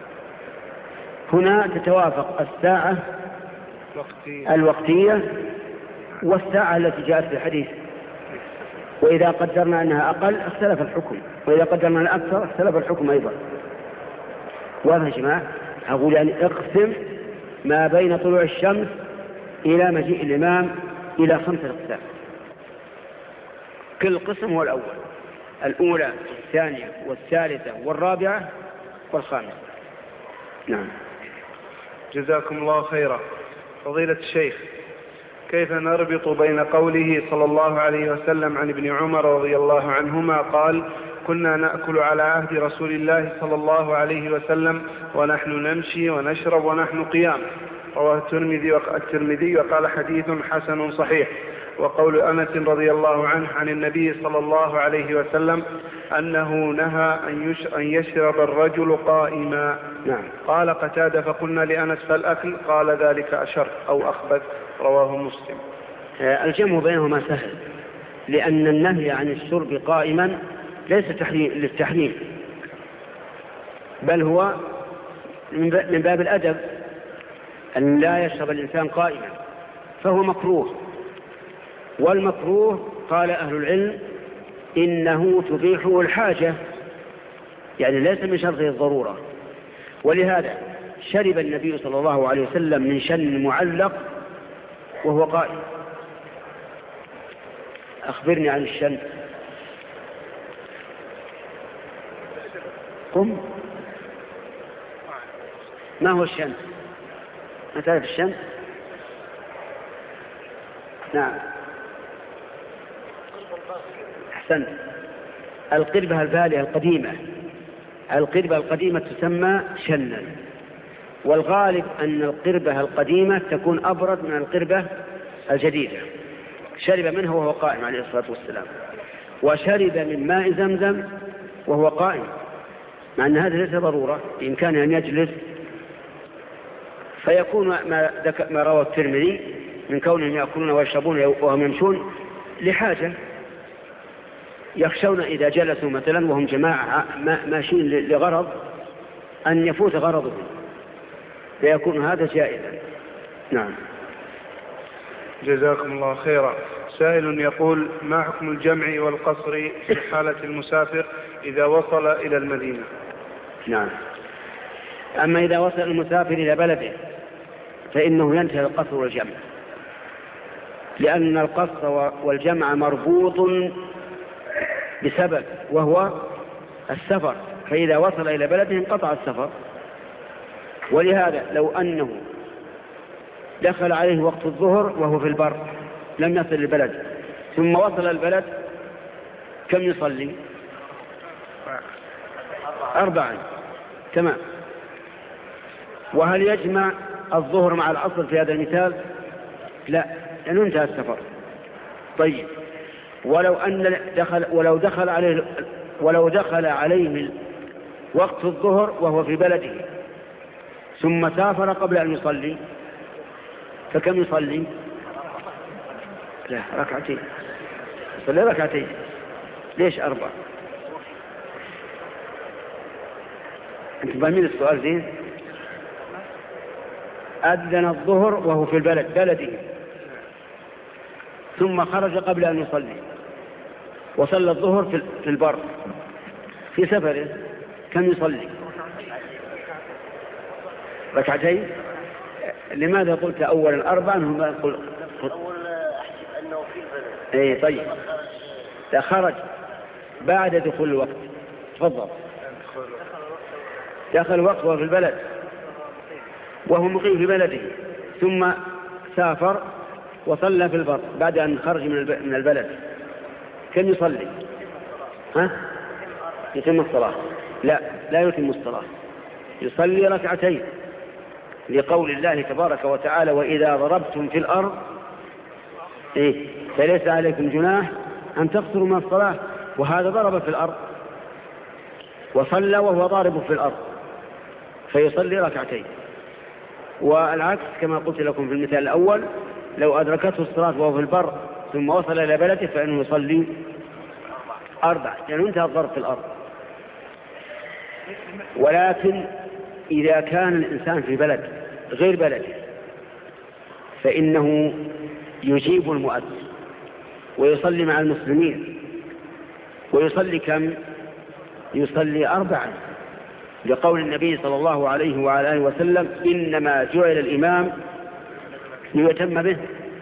[SPEAKER 1] هنا تتوافق الساعة الوقتية والساعة التي جاءت في الحديث. وإذا قدرنا أنها أقل اختلف الحكم، وإذا قدرنا أنها أكثر اختلف الحكم أيضا. واضح يا جماعة؟ أقول يعني اقسم ما بين طلوع الشمس إلى مجيء الإمام إلى خمسة أقسام. كل قسم هو الأول، الأولى والثانية والثالثة والرابعة والخامسة. نعم.
[SPEAKER 2] جزاكم الله خيرا. فضيلة الشيخ، كيف نربط بين قوله صلى الله عليه وسلم عن ابن عمر رضي الله عنهما قال: كنا نأكل على عهد رسول الله صلى الله عليه وسلم ونحن نمشي ونشرب ونحن قيام، رواه الترمذي الترمذي وقال حديث حسن صحيح. وقول أنس رضي الله عنه عن النبي صلى الله عليه وسلم أنه نهى أن يشرب الرجل قائما.
[SPEAKER 1] نعم.
[SPEAKER 2] قال قتادة: فقلنا لأنس: فالأكل؟ قال: ذلك أشر أو أخبث، رواه مسلم.
[SPEAKER 1] الجمع بينهما سهل، لأن النهي عن الشرب قائما ليس تحريم للتحريم، بل هو من باب الأدب أن لا يشرب الإنسان قائما، فهو مكروه. والمكروه قال أهل العلم إنه تبيحه الحاجة، يعني ليس من شرطه الضرورة. ولهذا شرب النبي صلى الله عليه وسلم من شن معلق وهو قائم. أخبرني عن الشن. قم. ما هو الشن؟ ما تعرف الشن؟ نعم. أحسنت. القربة البالية القديمة، القربة القديمة تسمى شنا، والغالب أن القربة القديمة تكون أبرد من القربة الجديدة. شرب منه وهو قائم عليه الصلاة والسلام، وشرب من ماء زمزم وهو قائم، مع أن هذا ليس ضرورة، بإمكانه أن يجلس. فيكون ما, ما روى الترمذي من كونهم يأكلون ويشربون وهم يمشون لحاجة، يخشون إذا جلسوا مثلا وهم جماعة ماشيين لغرض أن يفوت غرضهم، فيكون هذا جائزا. نعم.
[SPEAKER 2] جزاكم الله خيرا. سائل يقول: ما حكم الجمع والقصر في حالة المسافر إذا وصل إلى المدينة؟
[SPEAKER 1] نعم. أما إذا وصل المسافر إلى بلده فإنه ينتهي القصر والجمع، لأن القصر والجمع مربوط بسبب وهو السفر، فإذا وصل إلى بلده انقطع السفر. ولهذا لو أنه دخل عليه وقت الظهر وهو في البر لم يصل البلد، ثم وصل البلد، كم يصلي؟ أربعا. تمام. وهل يجمع الظهر مع العصر في هذا المثال؟ لا، لأنه انتهى السفر. طيب، ولو أن دخل ولو دخل عليه ولو دخل عليه وقت الظهر وهو في بلده ثم سافر قبل أن يصلي، فكم يصلي؟ لا، ركعتين. يصلي ركعتين. ليش أربع؟ أنت فاهمين السؤال زين؟ أذن الظهر وهو في البلد بلده، ثم خرج قبل أن يصلي وصلى الظهر في البر في سفره، كم يصلي؟ ركعتين. لماذا قلت أولا أربعا؟ هم قل... قل...
[SPEAKER 3] أول أحسب أنه في البلد.
[SPEAKER 1] إيه طيب، لا، خرج بعد دخول الوقت. تفضل. دخل الوقت وهو في البلد وهو مقيم في بلده، ثم سافر وصلى في البر بعد أن خرج من البلد، كم يصلي؟ ها؟ يتم الصلاة؟ لا، لا يتم الصلاة، يصلي ركعتين، لقول الله تبارك وتعالى: وإذا ضربتم في الأرض إيه فليس عليكم جناح أن تقصروا من الصلاة. وهذا ضرب في الأرض وصلى وهو ضارب في الأرض، فيصلي ركعتين. والعكس كما قلت لكم في المثال الأول، لو أدركته الصلاة وهو في البر ثم وصل إلى بلده فإنه يصلي أربع، يعني انتهى الضرب في الأرض. ولكن إذا كان الإنسان في بلد غير بلده فإنه يجيب المؤذن ويصلي مع المسلمين، ويصلي كم؟ يصلي أربعا، لقول النبي صلى الله عليه وعلى آله وسلم إنما جعل الإمام ليتم به،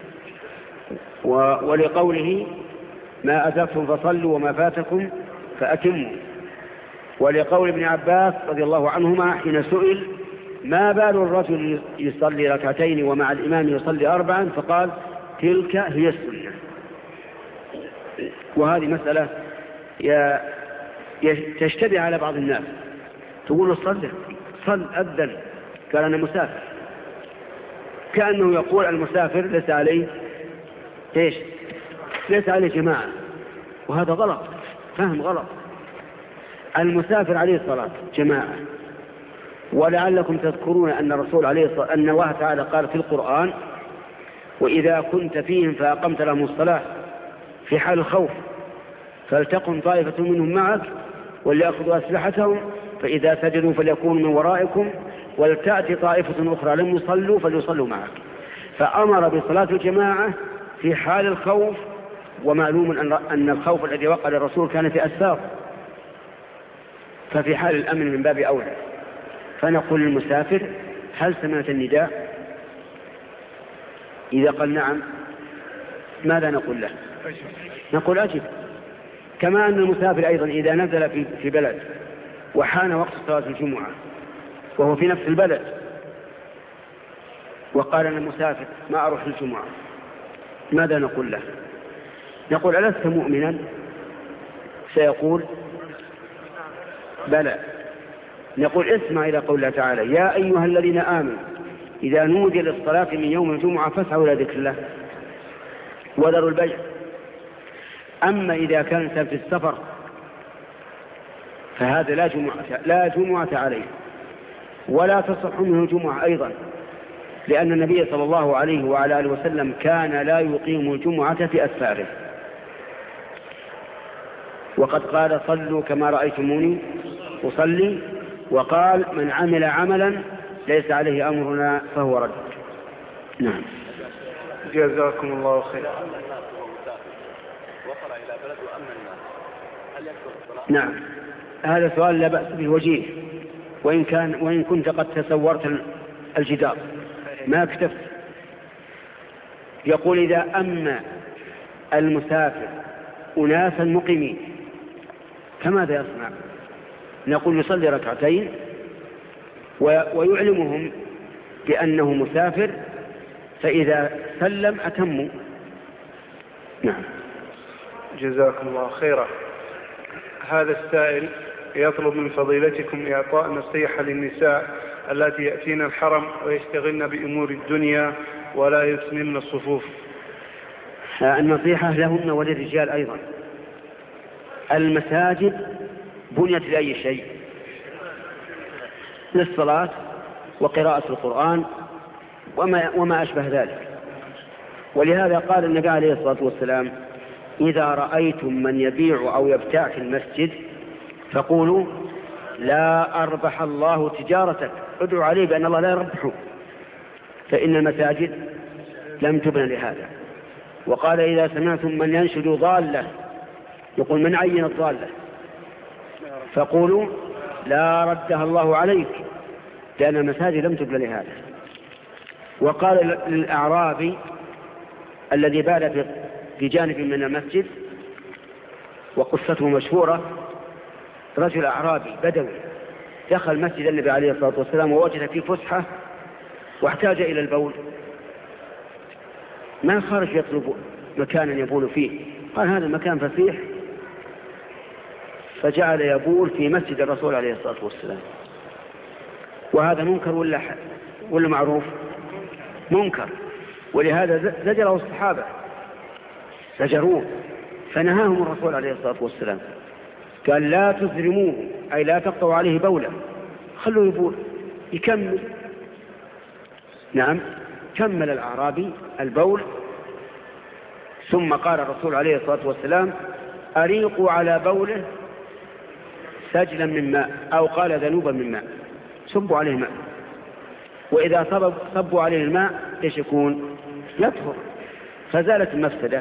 [SPEAKER 1] ولقوله ما أتاكم فصلوا وما فاتكم فأتموا، ولقول ابن عباس رضي الله عنهما حين سئل ما بال الرجل يصلي ركعتين ومع الإمام يصلي أربعا فقال تلك هي السنة. وهذه مسألة تشتبه على بعض الناس، تقول صل صل أذن قال أنا مسافر، كأنه يقول المسافر ليس عليه إيش؟ ليس عليه جماعة، وهذا غلط، فهم غلط. المسافر عليه الصلاة جماعة. ولعلكم تذكرون أن الرسول عليه الصلاة أن الله تعالى قال في القرآن وإذا كنت فيهم فأقمت لهم الصلاة في حال الخوف فلتقم طائفة منهم معك وليأخذوا أسلحتهم فإذا سجدوا فليكونوا من ورائكم ولتأتي طائفة أخرى لم يصلوا فليصلوا معك. فأمر بصلاة الجماعة في حال الخوف، ومعلوم أن الخوف الذي وقع للرسول كان في أسفار، ففي حال الأمن من باب أولى. فنقول للمسافر هل سمعت النداء؟ إذا قال نعم ماذا نقول له؟ نقول أجب. كما أن المسافر أيضا إذا نزل في بلد وحان وقت صلاة الجمعة وهو في نفس البلد وقال أنا مسافر ما أروح الجمعة، ماذا نقول له؟ نقول ألست مؤمنا؟ سيقول بلى. نقول اسمع إلى قول الله تعالى يا أيها الذين آمنوا إذا نودي للصلاة من يوم الجمعة فاسعوا إلى ذكر الله وذروا البيع. أما إذا كانت في السفر فهذا لا جمعة, لا جمعة عليه ولا تصح منه جمعة أيضا، لأن النبي صلى الله عليه وعلى آله وسلم كان لا يقيم الجمعة في أسفاره، وقد قال صلوا كما رأيتموني أصلي، وقال من عمل عملا ليس عليه أمرنا فهو رد. نعم.
[SPEAKER 2] جزاكم الله خيرا.
[SPEAKER 1] نعم هذا سؤال لا بأس به وجيه، وإن, كان وإن كنت قد تسورت الجدار ما اكتفت. يقول إذا أما المسافر أناسا مقيمين فماذا يصنع؟ نقول يصلي ركعتين ويعلمهم بأنه مسافر، فإذا سلم أتموا. نعم.
[SPEAKER 2] جزاكم الله خيرا. هذا السائل يطلب من فضيلتكم إعطاء نصيحة للنساء التي يأتين الحرم ويشتغلن بأمور الدنيا ولا يسلمن الصفوف.
[SPEAKER 1] النصيحة لهن وللرجال أيضا. المساجد بنيت لأي شيء؟ للصلاة وقراءة القرآن وما, وما أشبه ذلك. ولهذا قال النبي عليه الصلاة والسلام إذا رأيتم من يبيع أو يبتاع في المسجد فقولوا لا أربح الله تجارتك، ادعوا عليه بأن الله لا يربحه، فإن المساجد لم تبنى لهذا. وقال إذا سمعتم من ينشد ضالة يقول من عين الضالة فقولوا لا ردها الله عليك، لأن المساجد لم تبنى لهذا. وقال للأعرابي الذي بال في جانب من المسجد وقصته مشهورة، رجل أعرابي بدوي دخل مسجد النبي عليه الصلاة والسلام ووجد فيه فسحة واحتاج إلى البول، ما خرج يطلب مكانا يبول فيه، قال هذا المكان فسيح، فجعل يبول في مسجد الرسول عليه الصلاة والسلام. وهذا منكر ولا ولا معروف؟ منكر. ولهذا زجره الصحابة زجروه فنهاهم الرسول عليه الصلاة والسلام، قال لا تزرموه أي لا تقطعوا عليه بولا، خلوه يبول يكمل. نعم كمل الأعرابي البول، ثم قال الرسول عليه الصلاة والسلام أريقوا على بوله سجلا من ماء، أو قال ذنوبا من ماء، صبوا عليه ماء، وإذا صبوا, صبوا عليه الماء ايش يكون؟ يطهر، فزالت المفسدة.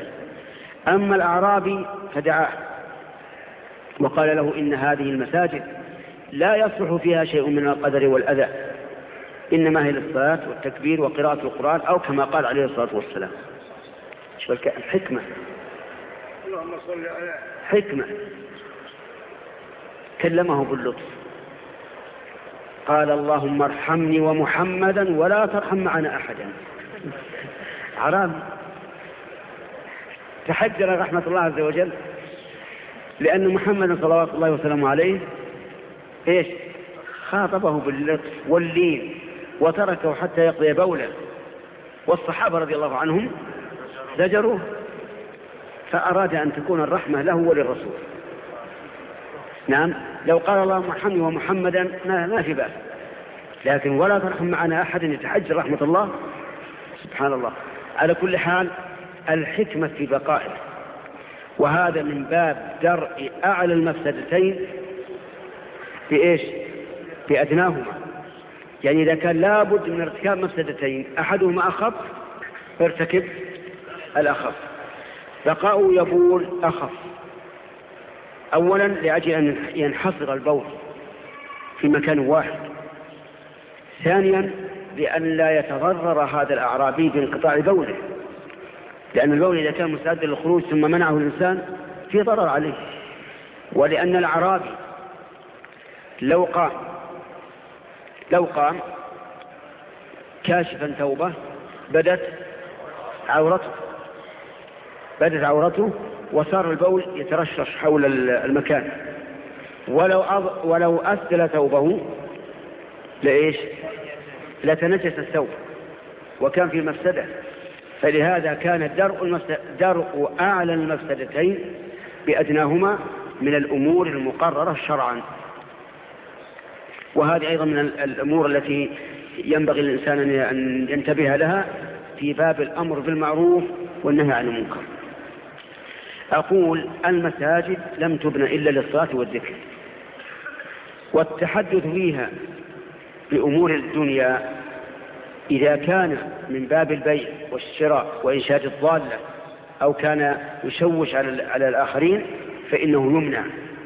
[SPEAKER 1] أما الأعرابي فدعاه وقال له إن هذه المساجد لا يصلح فيها شيء من القدر والأذى، إنما هي للصلاة والتكبير وقراءة القرآن، أو كما قال عليه الصلاة والسلام. شوف الحكمة، حكمة. كلمه باللطف، قال اللهم ارحمني ومحمدا ولا ترحم معنا أحدا. حرام، تحجر رحمة الله عز وجل، لأن محمد صلوات الله وسلامه عليه إيش خاطبه باللطف واللين وتركه حتى يقضي بوله، والصحابة رضي الله عنهم زجروه، فأراد أن تكون الرحمة له وللرسول. نعم، لو قال اللهم ارحمني ومحمدا ما في بأس، لكن ولا ترحم معنا أحد يتحجر رحمة الله، سبحان الله. على كل حال الحكمة في بقائه، وهذا من باب درء أعلى المفسدتين بإيش؟ بأدناهما. يعني إذا كان لابد من ارتكاب مفسدتين أحدهما أخف فارتكب الأخف. بقاء يبول أخف، أولا لأجل أن ينحصر البول في مكان واحد، ثانيا لأن لا يتضرر هذا الأعرابي بانقطاع بوله، لأن البول إذا كان مستعدا للخروج ثم منعه الإنسان في ضرر عليه، ولأن الأعرابي لو قام لو قام كاشفا ثوبه بدت عورته بدت عورته وصار البول يترشش حول المكان، ولو أض... ولو أسدل ثوبه لإيش؟ لتنجس الثوب وكان في مفسدة. فلهذا كان درء, المفسد... درء أعلى المفسدتين بأدناهما من الأمور المقررة شرعا. وهذه أيضا من الأمور التي ينبغي الإنسان أن ينتبه لها في باب الأمر بالمعروف والنهي عن المنكر. أقول المساجد لم تبنى إلا للصلاة والذكر، والتحدث فيها بأمور الدنيا إذا كان من باب البيع والشراء وإنشاد الضالة أو كان يشوش على الآخرين فإنه يمنع.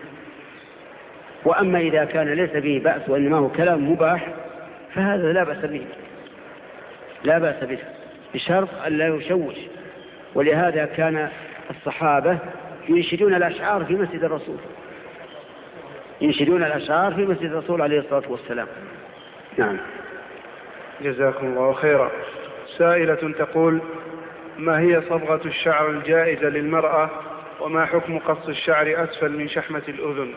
[SPEAKER 1] وأما إذا كان ليس به بأس وإنما هو كلام مباح فهذا لا بأس به لا بأس به بشرط أن لا يشوش. ولهذا كان الصحابة ينشدون الأشعار في مسجد الرسول ينشدون الأشعار في مسجد الرسول عليه الصلاة والسلام. نعم.
[SPEAKER 2] جزاكم الله خيرا. سائلة تقول: ما هي صبغة الشعر الجائزة للمرأة، وما حكم قص الشعر أسفل من شحمة الأذن؟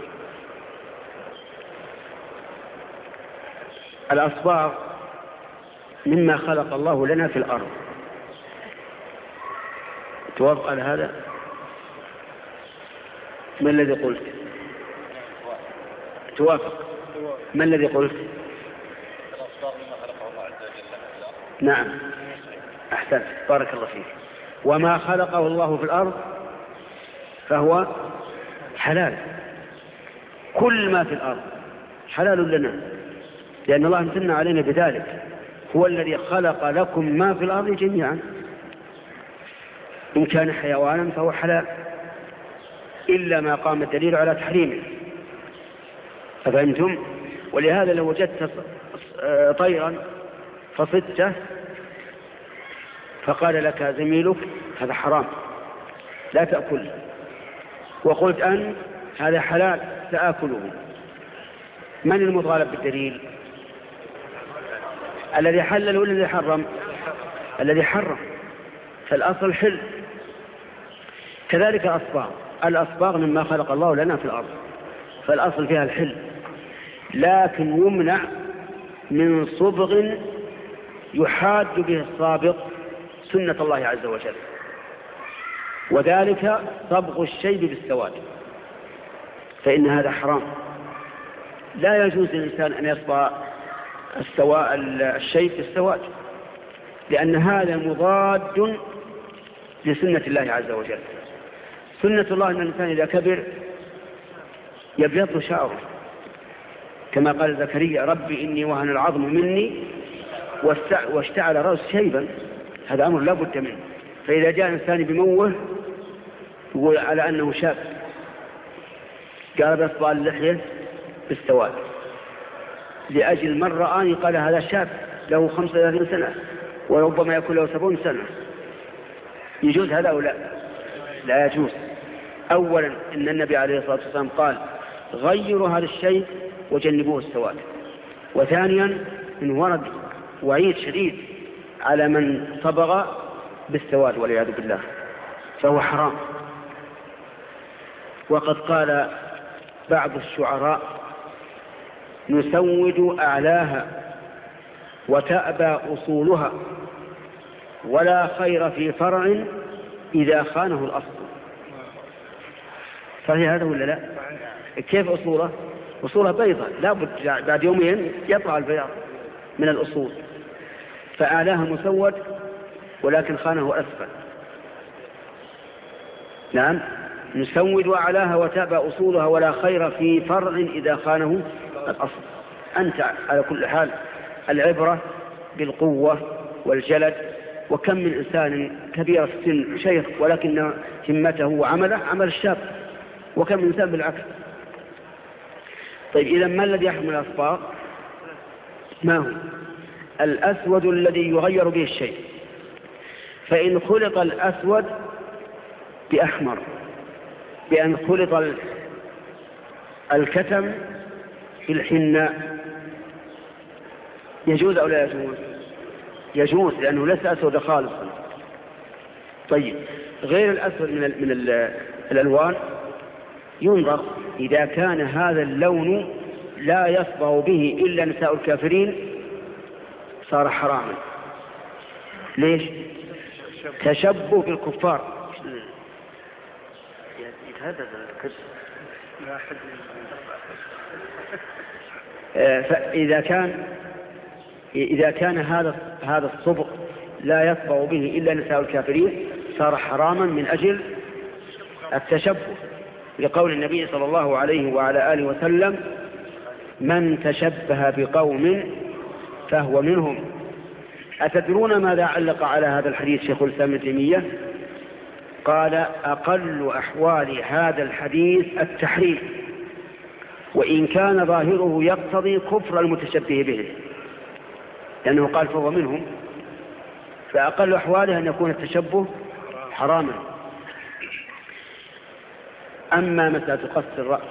[SPEAKER 1] الأصباغ مما خلق الله لنا في الأرض. توافق على هذا؟ ما الذي قلت؟ توافق. ما الذي قلت؟ نعم، أحسنت، بارك الله فيك. وما خلقه الله في الأرض فهو حلال، كل ما في الأرض حلال لنا، لأن الله امتن علينا بذلك. هو الذي خلق لكم ما في الأرض جميعا، إن كان حيوانا فهو حلال إلا ما قام الدليل على تحريمه. أفهمتم؟ ولهذا لو وجدت طيرا فصدته فقال لك زميلك هذا حرام لا تأكل، وقلت أن هذا حلال سآكله، من المطالب بالدليل؟ الذي حلل ولا الذي حرم؟ الذي حرم، فالأصل حل. كذلك الأصباغ الأصباغ مما خلق الله لنا في الأرض، فالأصل فيها الحل، لكن يمنع من صبغ يحاد به الصابغ سنة الله عز وجل، وذلك صبغ الشيب بالسواد، فإن هذا حرام. لا يجوز للإنسان أن يصبغ السواء الشيب بالسواد، لأن هذا مضاد لسنة الله عز وجل. سنة الله أن الإنسان إذا كبر يبيض شعره، كما قال زكريا: ربي إني وهن العظم مني واشتعل رأس شيبا. هذا أمر لا بد منه. فإذا جاء إنسان بموه يقول على أنه شاب، قال بيصبغ اللحية بالسواد. لأجل من رآني قال هذا شاب له خمسة وثلاثين سنة وربما يكون له سبعون سنة، يجوز هذا أو لا؟ لا يجوز. أولا إن النبي عليه الصلاة والسلام قال غيروا هذا الشيء وجنبوه السواد. وثانيا إن ورد وعيد شديد على من صبغ بالسواد والعياذ بالله، فهو حرام. وقد قال بعض الشعراء نسود أعلاها وتأبى أصولها ولا خير في فرع إذا خانه الأصل. صحيح هذا ولا لا؟ كيف أصوله؟ أصولها بيضة، لا بد بعد يومين يطلع البياض من الأصول، فأعلاها مسود ولكن خانه أسفل. نعم، نسود أعلاها وتأبى أصولها ولا خير في فرع إذا خانه الأصل. أنت على كل حال العبرة بالقوة والجلد، وكم من إنسان كبير السن شيخ ولكن همته وعمله عمل الشاب، وكم من إنسان بالعكس. طيب إذا ما الذي يحمل الأصباغ؟ ما هو؟ الأسود الذي يغير به الشيء. فإن خلط الأسود بأحمر، بأن خلط الكتم بالحناء، يجوز أو لا يجوز؟ يجوز لأنه ليس أسود خالصا. طيب غير الأسود من, ال من ال الألوان ينظر إذا كان هذا اللون لا يصبغ به إلا نساء الكافرين صار حراما. ليش؟ تشبه بالكفار. فإذا كان إذا كان هذا هذا الصبغ لا يصبغ به إلا نساء الكافرين صار حراما من أجل التشبه، لقول النبي صلى الله عليه وعلى آله وسلم من تشبه بقوم فهو منهم. أتدرون ماذا علق على هذا الحديث شيخ الإسلام ابن تيمية؟ قال أقل أحوال هذا الحديث التحريم، وإن كان ظاهره يقتضي كفر المتشبه به، لأنه قال فهو منهم، فأقل أحواله أن يكون التشبه حراما. أما مسألة قص الرأس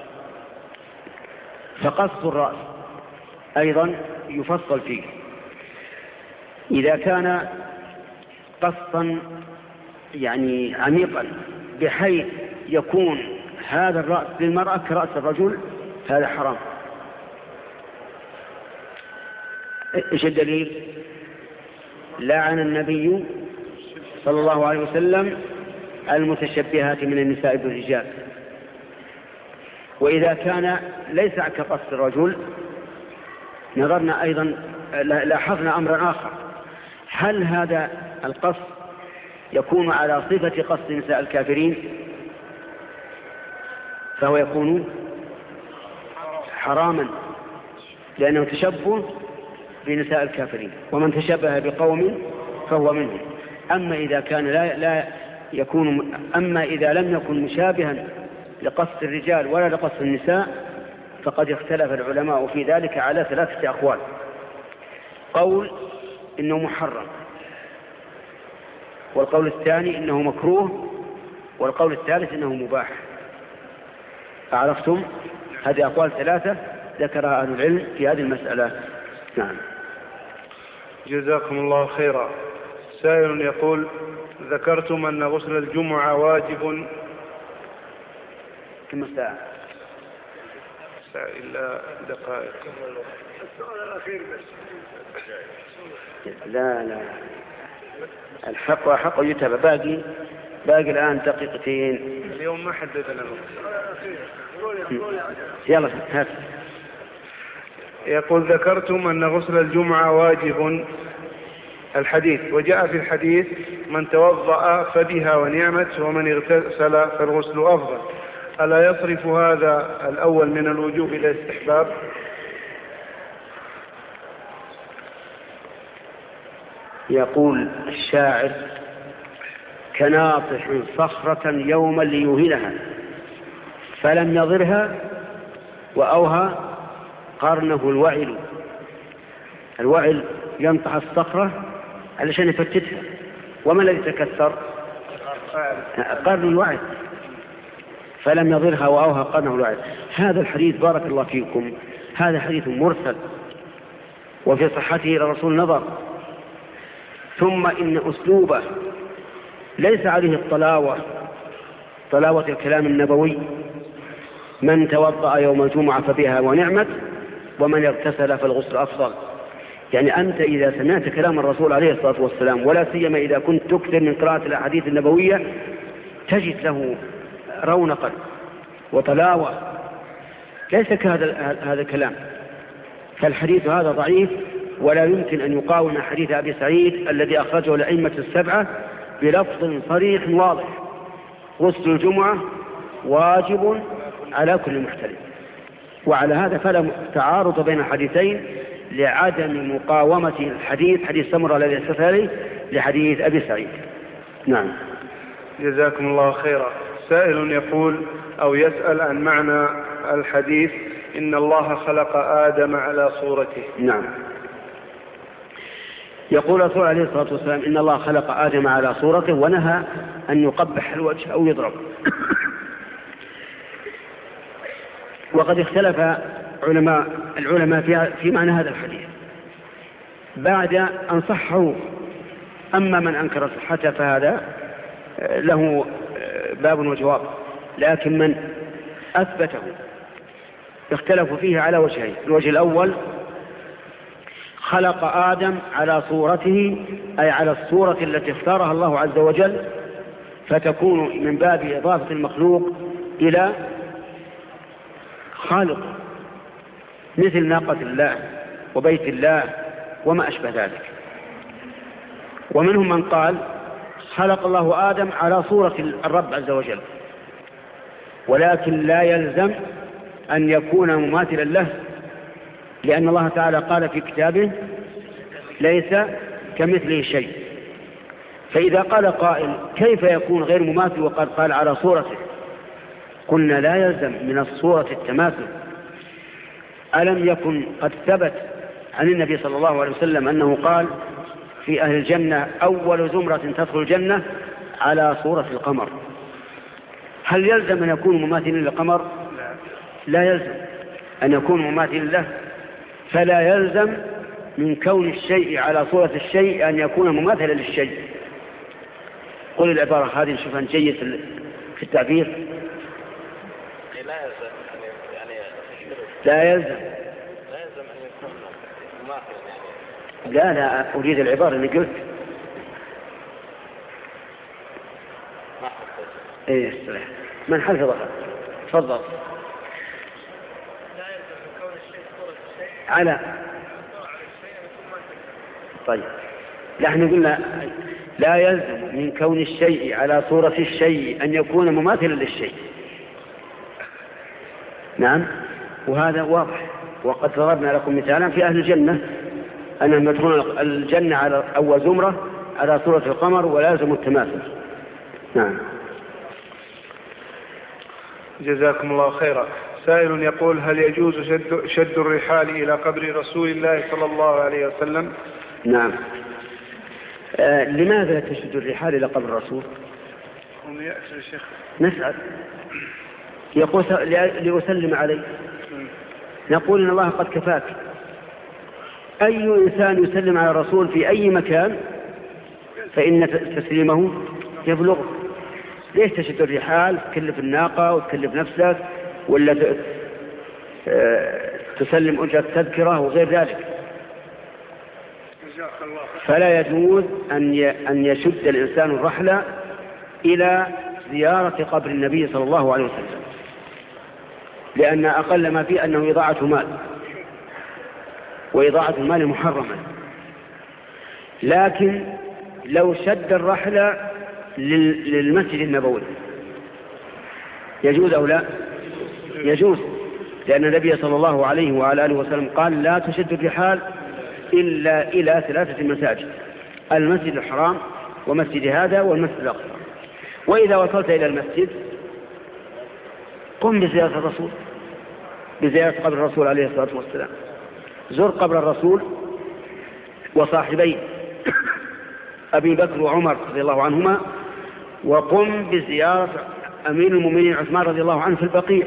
[SPEAKER 1] فقص الرأس أيضا يفصل فيه. إذا كان قصا يعني عميقا بحيث يكون هذا الرأس للمرأة كرأس الرجل هذا حرام. إيش الدليل؟ لعن النبي صلى الله عليه وسلم المتشبهات من النساء بالرجال. وإذا كان ليس كقص الرجل نظرنا أيضا لاحظنا أمرا آخر، هل هذا القص يكون على صفة قص نساء الكافرين فهو يكون حراما لأنه تشبه بنساء الكافرين، ومن تشبه بقوم فهو منهم. أما إذا كان لا, لا يكون أما إذا لم يكن مشابها لقص الرجال ولا لقص النساء فقد اختلف العلماء في ذلك على ثلاثة أقوال. قول إنه محرم، والقول الثاني إنه مكروه، والقول الثالث إنه مباح. أعرفتم؟ هذه أقوال ثلاثة ذكرها أهل العلم في هذه المسألة. نعم.
[SPEAKER 2] جزاكم الله خيرا. سائل يقول ذكرتم أن غسل الجمعة واجب.
[SPEAKER 1] كم ساعة؟
[SPEAKER 2] ساعة إلا دقائق.
[SPEAKER 1] لا لا الحق وحق يتبع. باقي باقي الآن دقيقتين.
[SPEAKER 2] اليوم ما حددنا الوقت.
[SPEAKER 1] يلا هات.
[SPEAKER 2] يقول ذكرتم أن غسل الجمعة واجب الحديث، وجاء في الحديث من توضأ فبها ونعمت ومن اغتسل فالغسل أفضل. ألا يصرف هذا الأول من الوجوب إلى الاستحباب؟
[SPEAKER 1] يقول الشاعر كناطح صخرة يوما ليوهنها فلم يضرها وأوهى قرنه الوعل. الوعل ينطح الصخرة علشان يفتتها، وما الذي تكسر؟ قرن الوعل، فلم يضرها وأوهى قرنه الوعل. هذا الحديث بارك الله فيكم هذا حديث مرسل، وفي صحته إلى الرسول نظر، ثم إن أسلوبه ليس عليه الطلاوة طلاوة الكلام النبوي، من توضأ يوم الجمعة فبها ونعمت، ومن اغتسل فالغسل أفضل. يعني أنت إذا سمعت كلام الرسول عليه الصلاة والسلام، ولا سيما إذا كنت تكثر من قراءة الأحاديث النبوية، تجد له رونقا وطلاوة ليس كهذا هذا الكلام. فالحديث هذا ضعيف، ولا يمكن أن يقاوم حديث أبي سعيد الذي أخرجه الأئمة السبعة بلفظ صريح واضح: غسل الجمعة واجب على كل محتلم. وعلى هذا فلا تعارض بين الحديثين لعدم مقاومة الحديث حديث سمرة الذي استثنى عليه لحديث أبي سعيد. نعم.
[SPEAKER 2] جزاكم الله خيرا. سائل يقول أو يسأل عن معنى الحديث إن الله خلق آدم على صورته.
[SPEAKER 1] نعم. يقول الرسول عليه الصلاة والسلام إن الله خلق آدم على صورته، ونهى أن يقبح الوجه أو يضرب. وقد اختلف علماء العلماء في, في معنى هذا الحديث بعد أن صحوا. أما من أنكر صحته فهذا له باب وجواب، لكن من أثبته اختلفوا فيه على وجهين. الوجه الأول: خلق آدم على صورته، أي على الصورة التي اختارها الله عز وجل، فتكون من باب إضافة المخلوق إلى خالق، مثل ناقة الله وبيت الله وما أشبه ذلك. ومنهم من قال خلق الله آدم على صورة الرب عز وجل، ولكن لا يلزم أن يكون مماثلا له، لأن الله تعالى قال في كتابه: ليس كمثله شيء. فإذا قال قائل: كيف يكون غير مماثل وقد قال على صورته؟ قلنا: لا يلزم من الصورة التماثل. ألم يكن قد ثبت عن النبي صلى الله عليه وسلم أنه قال في أهل الجنة: أول زمرة تدخل الجنة على صورة القمر؟ هل يلزم أن يكون مماثلا للقمر؟ لا يلزم أن يكون مماثلا له. فلا يلزم من كون الشيء على صورة الشيء أن يكون مماثلا للشيء. قل العبارة هذه نشوفها جيد في التعبير.
[SPEAKER 3] لا يلزم يعني
[SPEAKER 1] لا يلزم
[SPEAKER 3] لا يلزم أن يكون مماثلا يعني.
[SPEAKER 1] لا لا أريد العبارة اللي قلت.
[SPEAKER 3] ما حفظت.
[SPEAKER 1] إيه السلام. من حفظها؟ تفضل.
[SPEAKER 3] لا يلزم من كون الشيء صورة الشيء
[SPEAKER 1] على طيب. لا احنا قلنا لا يلزم من كون الشيء على صورة الشيء أن يكون مماثلا للشيء. نعم، وهذا واضح. وقد ضربنا لكم مثالا في أهل الجنة أنهم يدخلون الجنة على أول زمرة على صورة القمر، ولازم التماثل. نعم.
[SPEAKER 2] جزاكم الله خيرا. سائل يقول: هل يجوز شد, شد الرحال إلى قبر رسول الله صلى الله عليه وسلم؟
[SPEAKER 1] نعم. آه لماذا تشد الرحال إلى قبر الرسول؟
[SPEAKER 2] هم يأسر الشيخ.
[SPEAKER 1] نسأل. يقول لأسلم عليه. نقول إن الله قد كفاك. أي إنسان يسلم على الرسول في أي مكان فإن تسليمه يبلغ. ليش تشد الرحال؟ تكلف الناقة وتكلف نفسك، ولا تسلم أجرة تذكرة وغير ذلك؟ فلا يجوز أن يشد الإنسان الرحلة إلى زيارة قبر النبي صلى الله عليه وسلم، لأن أقل ما فيه أنه إضاعة مال، وإضاعة المال محرمة. لكن لو شد الرحلة للمسجد النبوي يجوز أو لا؟ يجوز، لأن النبي صلى الله عليه وعلى آله وسلم قال: لا تشد الرحال إلا إلى ثلاثة مساجد: المسجد الحرام ومسجد هذا والمسجد الأقصى. وإذا وصلت إلى المسجد قم بزيارة الرسول، بزيارة قبر الرسول عليه الصلاة والسلام. زر قبر الرسول وصاحبي أبي بكر وعمر رضي الله عنهما، وقم بزيارة أمير المؤمنين عثمان رضي الله عنه في البقيع،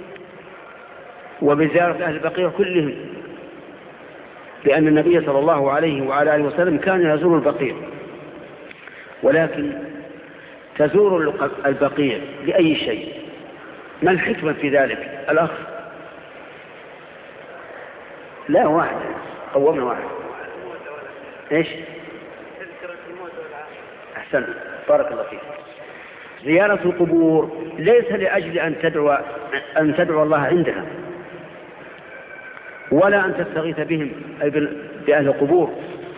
[SPEAKER 1] وبزيارة أهل البقيع كلهم، لأن النبي صلى الله عليه وعلى آله وسلم كان يزور البقيع. ولكن تزور البقيع لأي شيء؟ ما الحكمة في ذلك؟ الأخ لا واحد قومنا واحد. إيش؟ أحسن، بارك الله فيك. زيارة القبور ليس لأجل أن تدعو أن تدعو الله عندها، ولا أن تستغيث بهم أي بأهل القبور.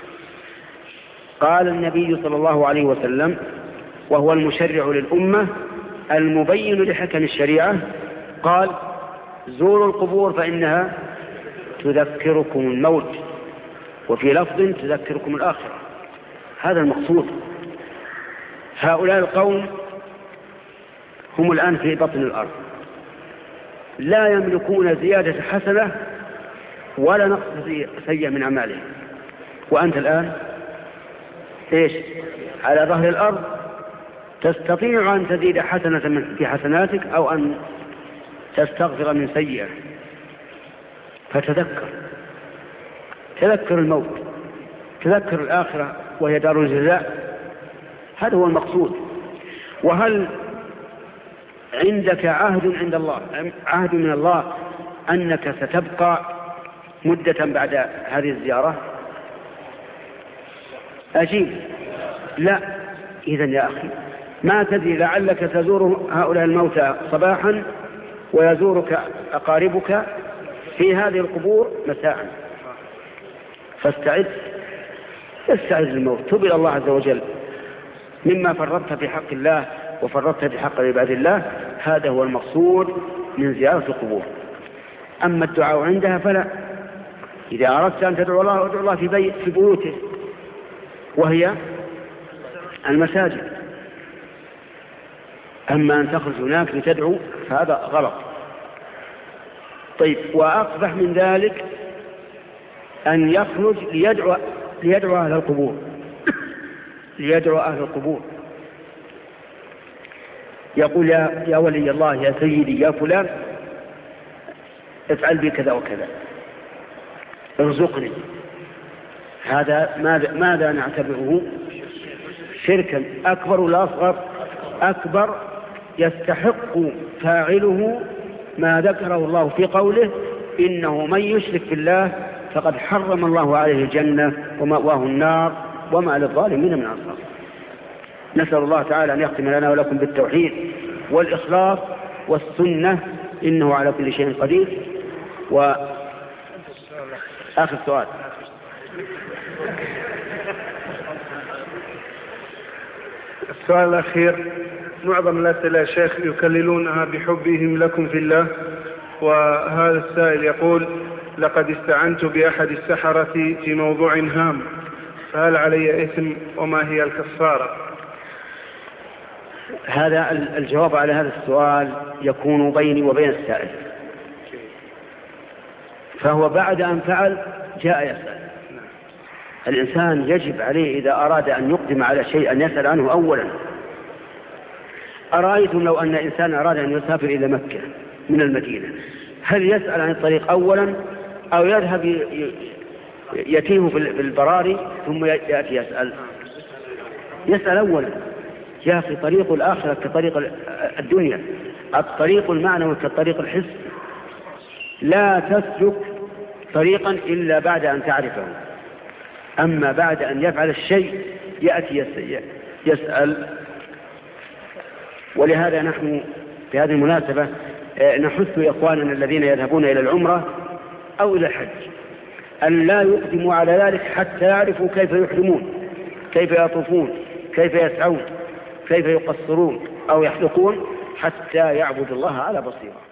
[SPEAKER 1] قال النبي صلى الله عليه وسلم وهو المشرع للأمة المبين لحكم الشريعة، قال: زوروا القبور فإنها تذكركم الموت، وفي لفظ تذكركم الآخرة. هذا المقصود. هؤلاء القوم هم الآن في بطن الأرض، لا يملكون زيادة حسنة ولا نقص سيئة من أعمالهم، وأنت الآن إيش؟ على ظهر الأرض، تستطيع أن تزيد حسنة في حسناتك أو أن تستغفر من سيئة. فتذكر، تذكر الموت، تذكر الآخرة وهي دار الجزاء. هذا هو المقصود. وهل عندك عهد عند الله، عهد من الله أنك ستبقى مدة بعد هذه الزيارة؟ أجيب: لا. إذن يا أخي ما تدري، لعلك تزور هؤلاء الموتى صباحا ويزورك أقاربك في هذه القبور مساء. فاستعد، استعد للموت، تب إلى الله عز وجل مما فرطت في حق الله وفرطت في حق عباد الله. هذا هو المقصود من زيارة القبور. أما الدعاء عندها فلا. إذا أردت أن تدعو الله ادعو الله في بيت في بيوته وهي المساجد. أما أن تخرج هناك لتدعو فهذا غلط. طيب، وأقبح من ذلك أن يخرج ليدعو ليدعو أهل القبور ليدعو أهل القبور يقول: يا, يا ولي الله، يا سيدي، يا فلان، افعل بي كذا وكذا، ارزقني. هذا ماذا, ماذا نعتبره؟ شركا أكبر ولا أصغر؟ أكبر. يستحق فاعله ما ذكره الله في قوله: إنه من يشرك بالله فقد حرم الله عليه الجنة ومأواه النار وما للظالمين من أنصار. نسأل الله تعالى أن يختم لنا ولكم بالتوحيد والإخلاص والسنة، إنه على كل شيء قدير. وآخر سؤال.
[SPEAKER 2] السؤال الأخير: معظم الأسئلة يا شيخ يكللونها بحبهم لكم في الله، وهذا السائل يقول: لقد استعنت بأحد السحرة في موضوع هام، فهل علي إثم وما هي الكفارة؟
[SPEAKER 1] هذا الجواب على هذا السؤال يكون بيني وبين السائل، فهو بعد أن فعل جاء يسأل. الإنسان يجب عليه إذا أراد أن يقدم على شيء أن يسأل عنه أولا. أرأيتم لو أن إنسان أراد أن يسافر إلى مكة من المدينة، هل يسأل عن الطريق أولا أو يذهب يتيه في البراري ثم يأتي يسأل؟ يسأل أولا. يا أخي، طريق الآخرة كطريق الدنيا، الطريق المعنوي كالطريق الحسي. لا تسلك طريقا إلا بعد أن تعرفه، أما بعد أن يفعل الشيء يأتي يسأل. ولهذا نحن في هذه المناسبة نحث إخواننا الذين يذهبون إلى العمرة أو إلى الحج أن لا يقدموا على ذلك حتى يعرفوا كيف يحرمون، كيف يطوفون، كيف يسعون، كيف يقصرون أو يحلقون، حتى يعبد الله على بصيرة.